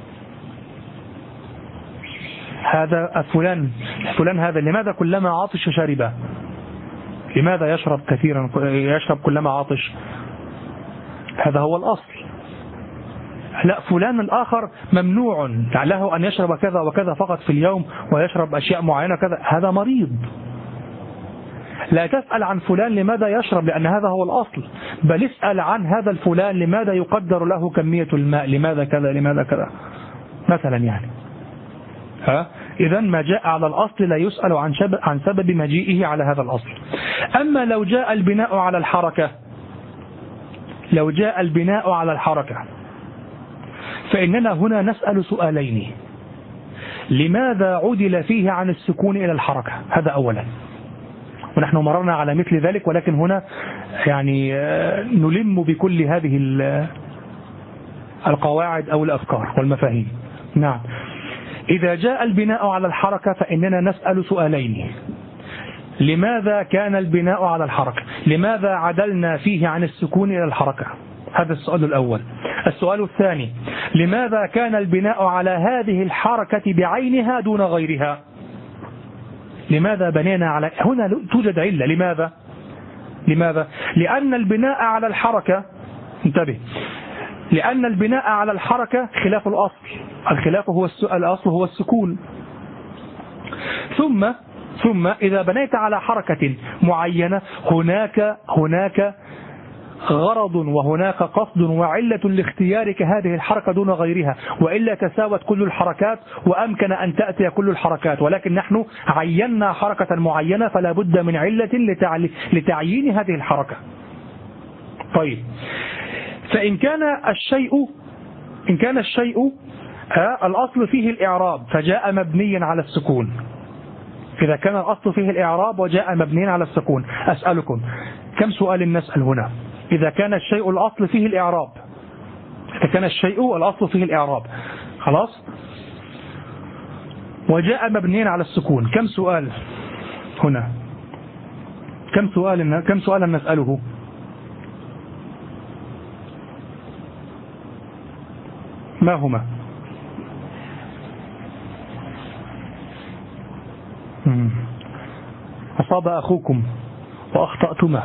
هذا فلان هذا لماذا كلما عطش شرب؟ لماذا يشرب كثيرا؟ يشرب كلما عطش. هذا هو الأصل. لا، فلان الآخر ممنوع له أن يشرب كذا وكذا فقط في اليوم، ويشرب أشياء معينة كذا، هذا مريض. لا تسأل عن فلان لماذا يشرب لأن هذا هو الأصل، بل اسأل عن هذا الفلان لماذا يقدر له كمية الماء، لماذا كذا لماذا كذا مثلا يعني. إذن ما جاء على الأصل لا يسأل عن سبب مجيئه على هذا الأصل. أما لو جاء البناء على الحركة فإننا هنا نسأل سؤالين: لماذا عدل فيه عن السكون إلى الحركة؟ هذا أولا، ونحن مررنا على مثل ذلك، ولكن هنا يعني نلم بكل هذه القواعد أو الأفكار والمفاهيم. نعم. إذا جاء البناء على الحركة فإننا نسأل سؤالين: لماذا كان البناء على الحركة؟ لماذا عدلنا فيه عن السكون إلى الحركة؟ هذا السؤال الأول. السؤال الثاني: لماذا كان البناء على هذه الحركة بعينها دون غيرها؟ لماذا بنينا على هنا؟ توجد علة. لماذا؟ لأن البناء على الحركة، انتبه، لأن البناء على الحركة خلاف الأصل. الخلاف هو الأصل هو السكون. ثم إذا بنيت على حركة معينة هناك غرض وهناك قصد وعلة لاختيارك هذه الحركة دون غيرها، وإلا تساوت كل الحركات وأمكن أن تأتي كل الحركات، ولكن نحن عينا حركة معينة فلا بد من علة لتعيين هذه الحركة. طيب، فإن كان الشيء الأصل فيه الإعراب فجاء مبنيا على السكون، إذا كان الأصل فيه الإعراب وجاء مبنيا على السكون، أسألكم كم سؤال نسأل هنا؟ إذا كان الشيء الأصل فيه الإعراب، إذا كان الشيء الأصل فيه الإعراب خلاص وجاء مبنيا على السكون، كم سؤال هنا؟ كم سؤالا نسأله؟ ما هما؟ أصاب أخوكم وأخطأتما،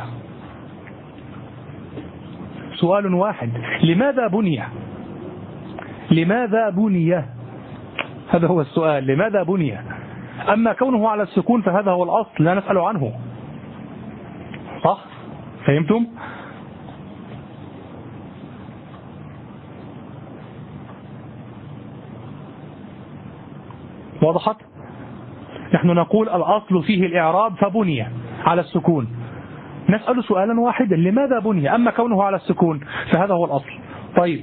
سؤال واحد، لماذا بني؟ لماذا بني؟ هذا هو السؤال، لماذا بني؟ أما كونه على السكون فهذا هو الأصل لا نسأل عنه، صح؟ فهمتم؟ وضحت؟ نحن نقول الأصل فيه الإعراب فبني على السكون، نسأل سؤالا واحدا، لماذا بني؟ أما كونه على السكون فهذا هو الأصل. طيب،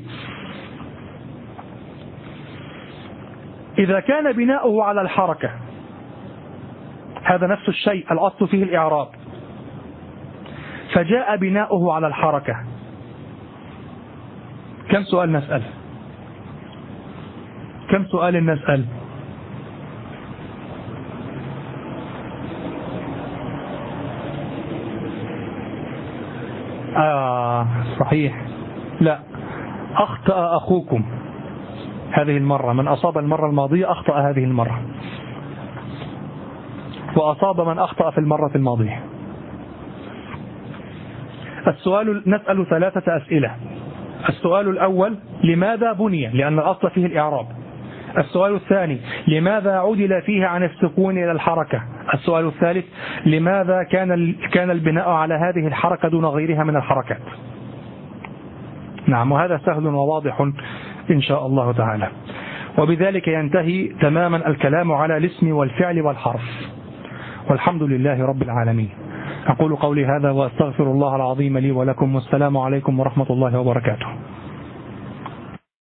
إذا كان بناؤه على الحركة، هذا نفس الشيء الأصل فيه الإعراب فجاء بناؤه على الحركة، كم سؤال نسأل؟ كم سؤال نسأل؟ صحيح، لا، أخطأ أخوكم هذه المرة، من أصاب المرة الماضية أخطأ هذه المرة، وأصاب من أخطأ في المرة الماضية. السؤال نسأل 3 أسئلة. السؤال الأول لماذا بني؟ لأن الأصل فيه الإعراب. السؤال الثاني لماذا عدل فيه عن السكون إلى الحركة؟ السؤال الثالث لماذا كان البناء على هذه الحركة دون غيرها من الحركات؟ نعم، وهذا سهل وواضح إن شاء الله تعالى. وبذلك ينتهي تماما الكلام على الاسم والفعل والحرف، والحمد لله رب العالمين. أقول قولي هذا وأستغفر الله العظيم لي ولكم، والسلام عليكم ورحمة الله وبركاته.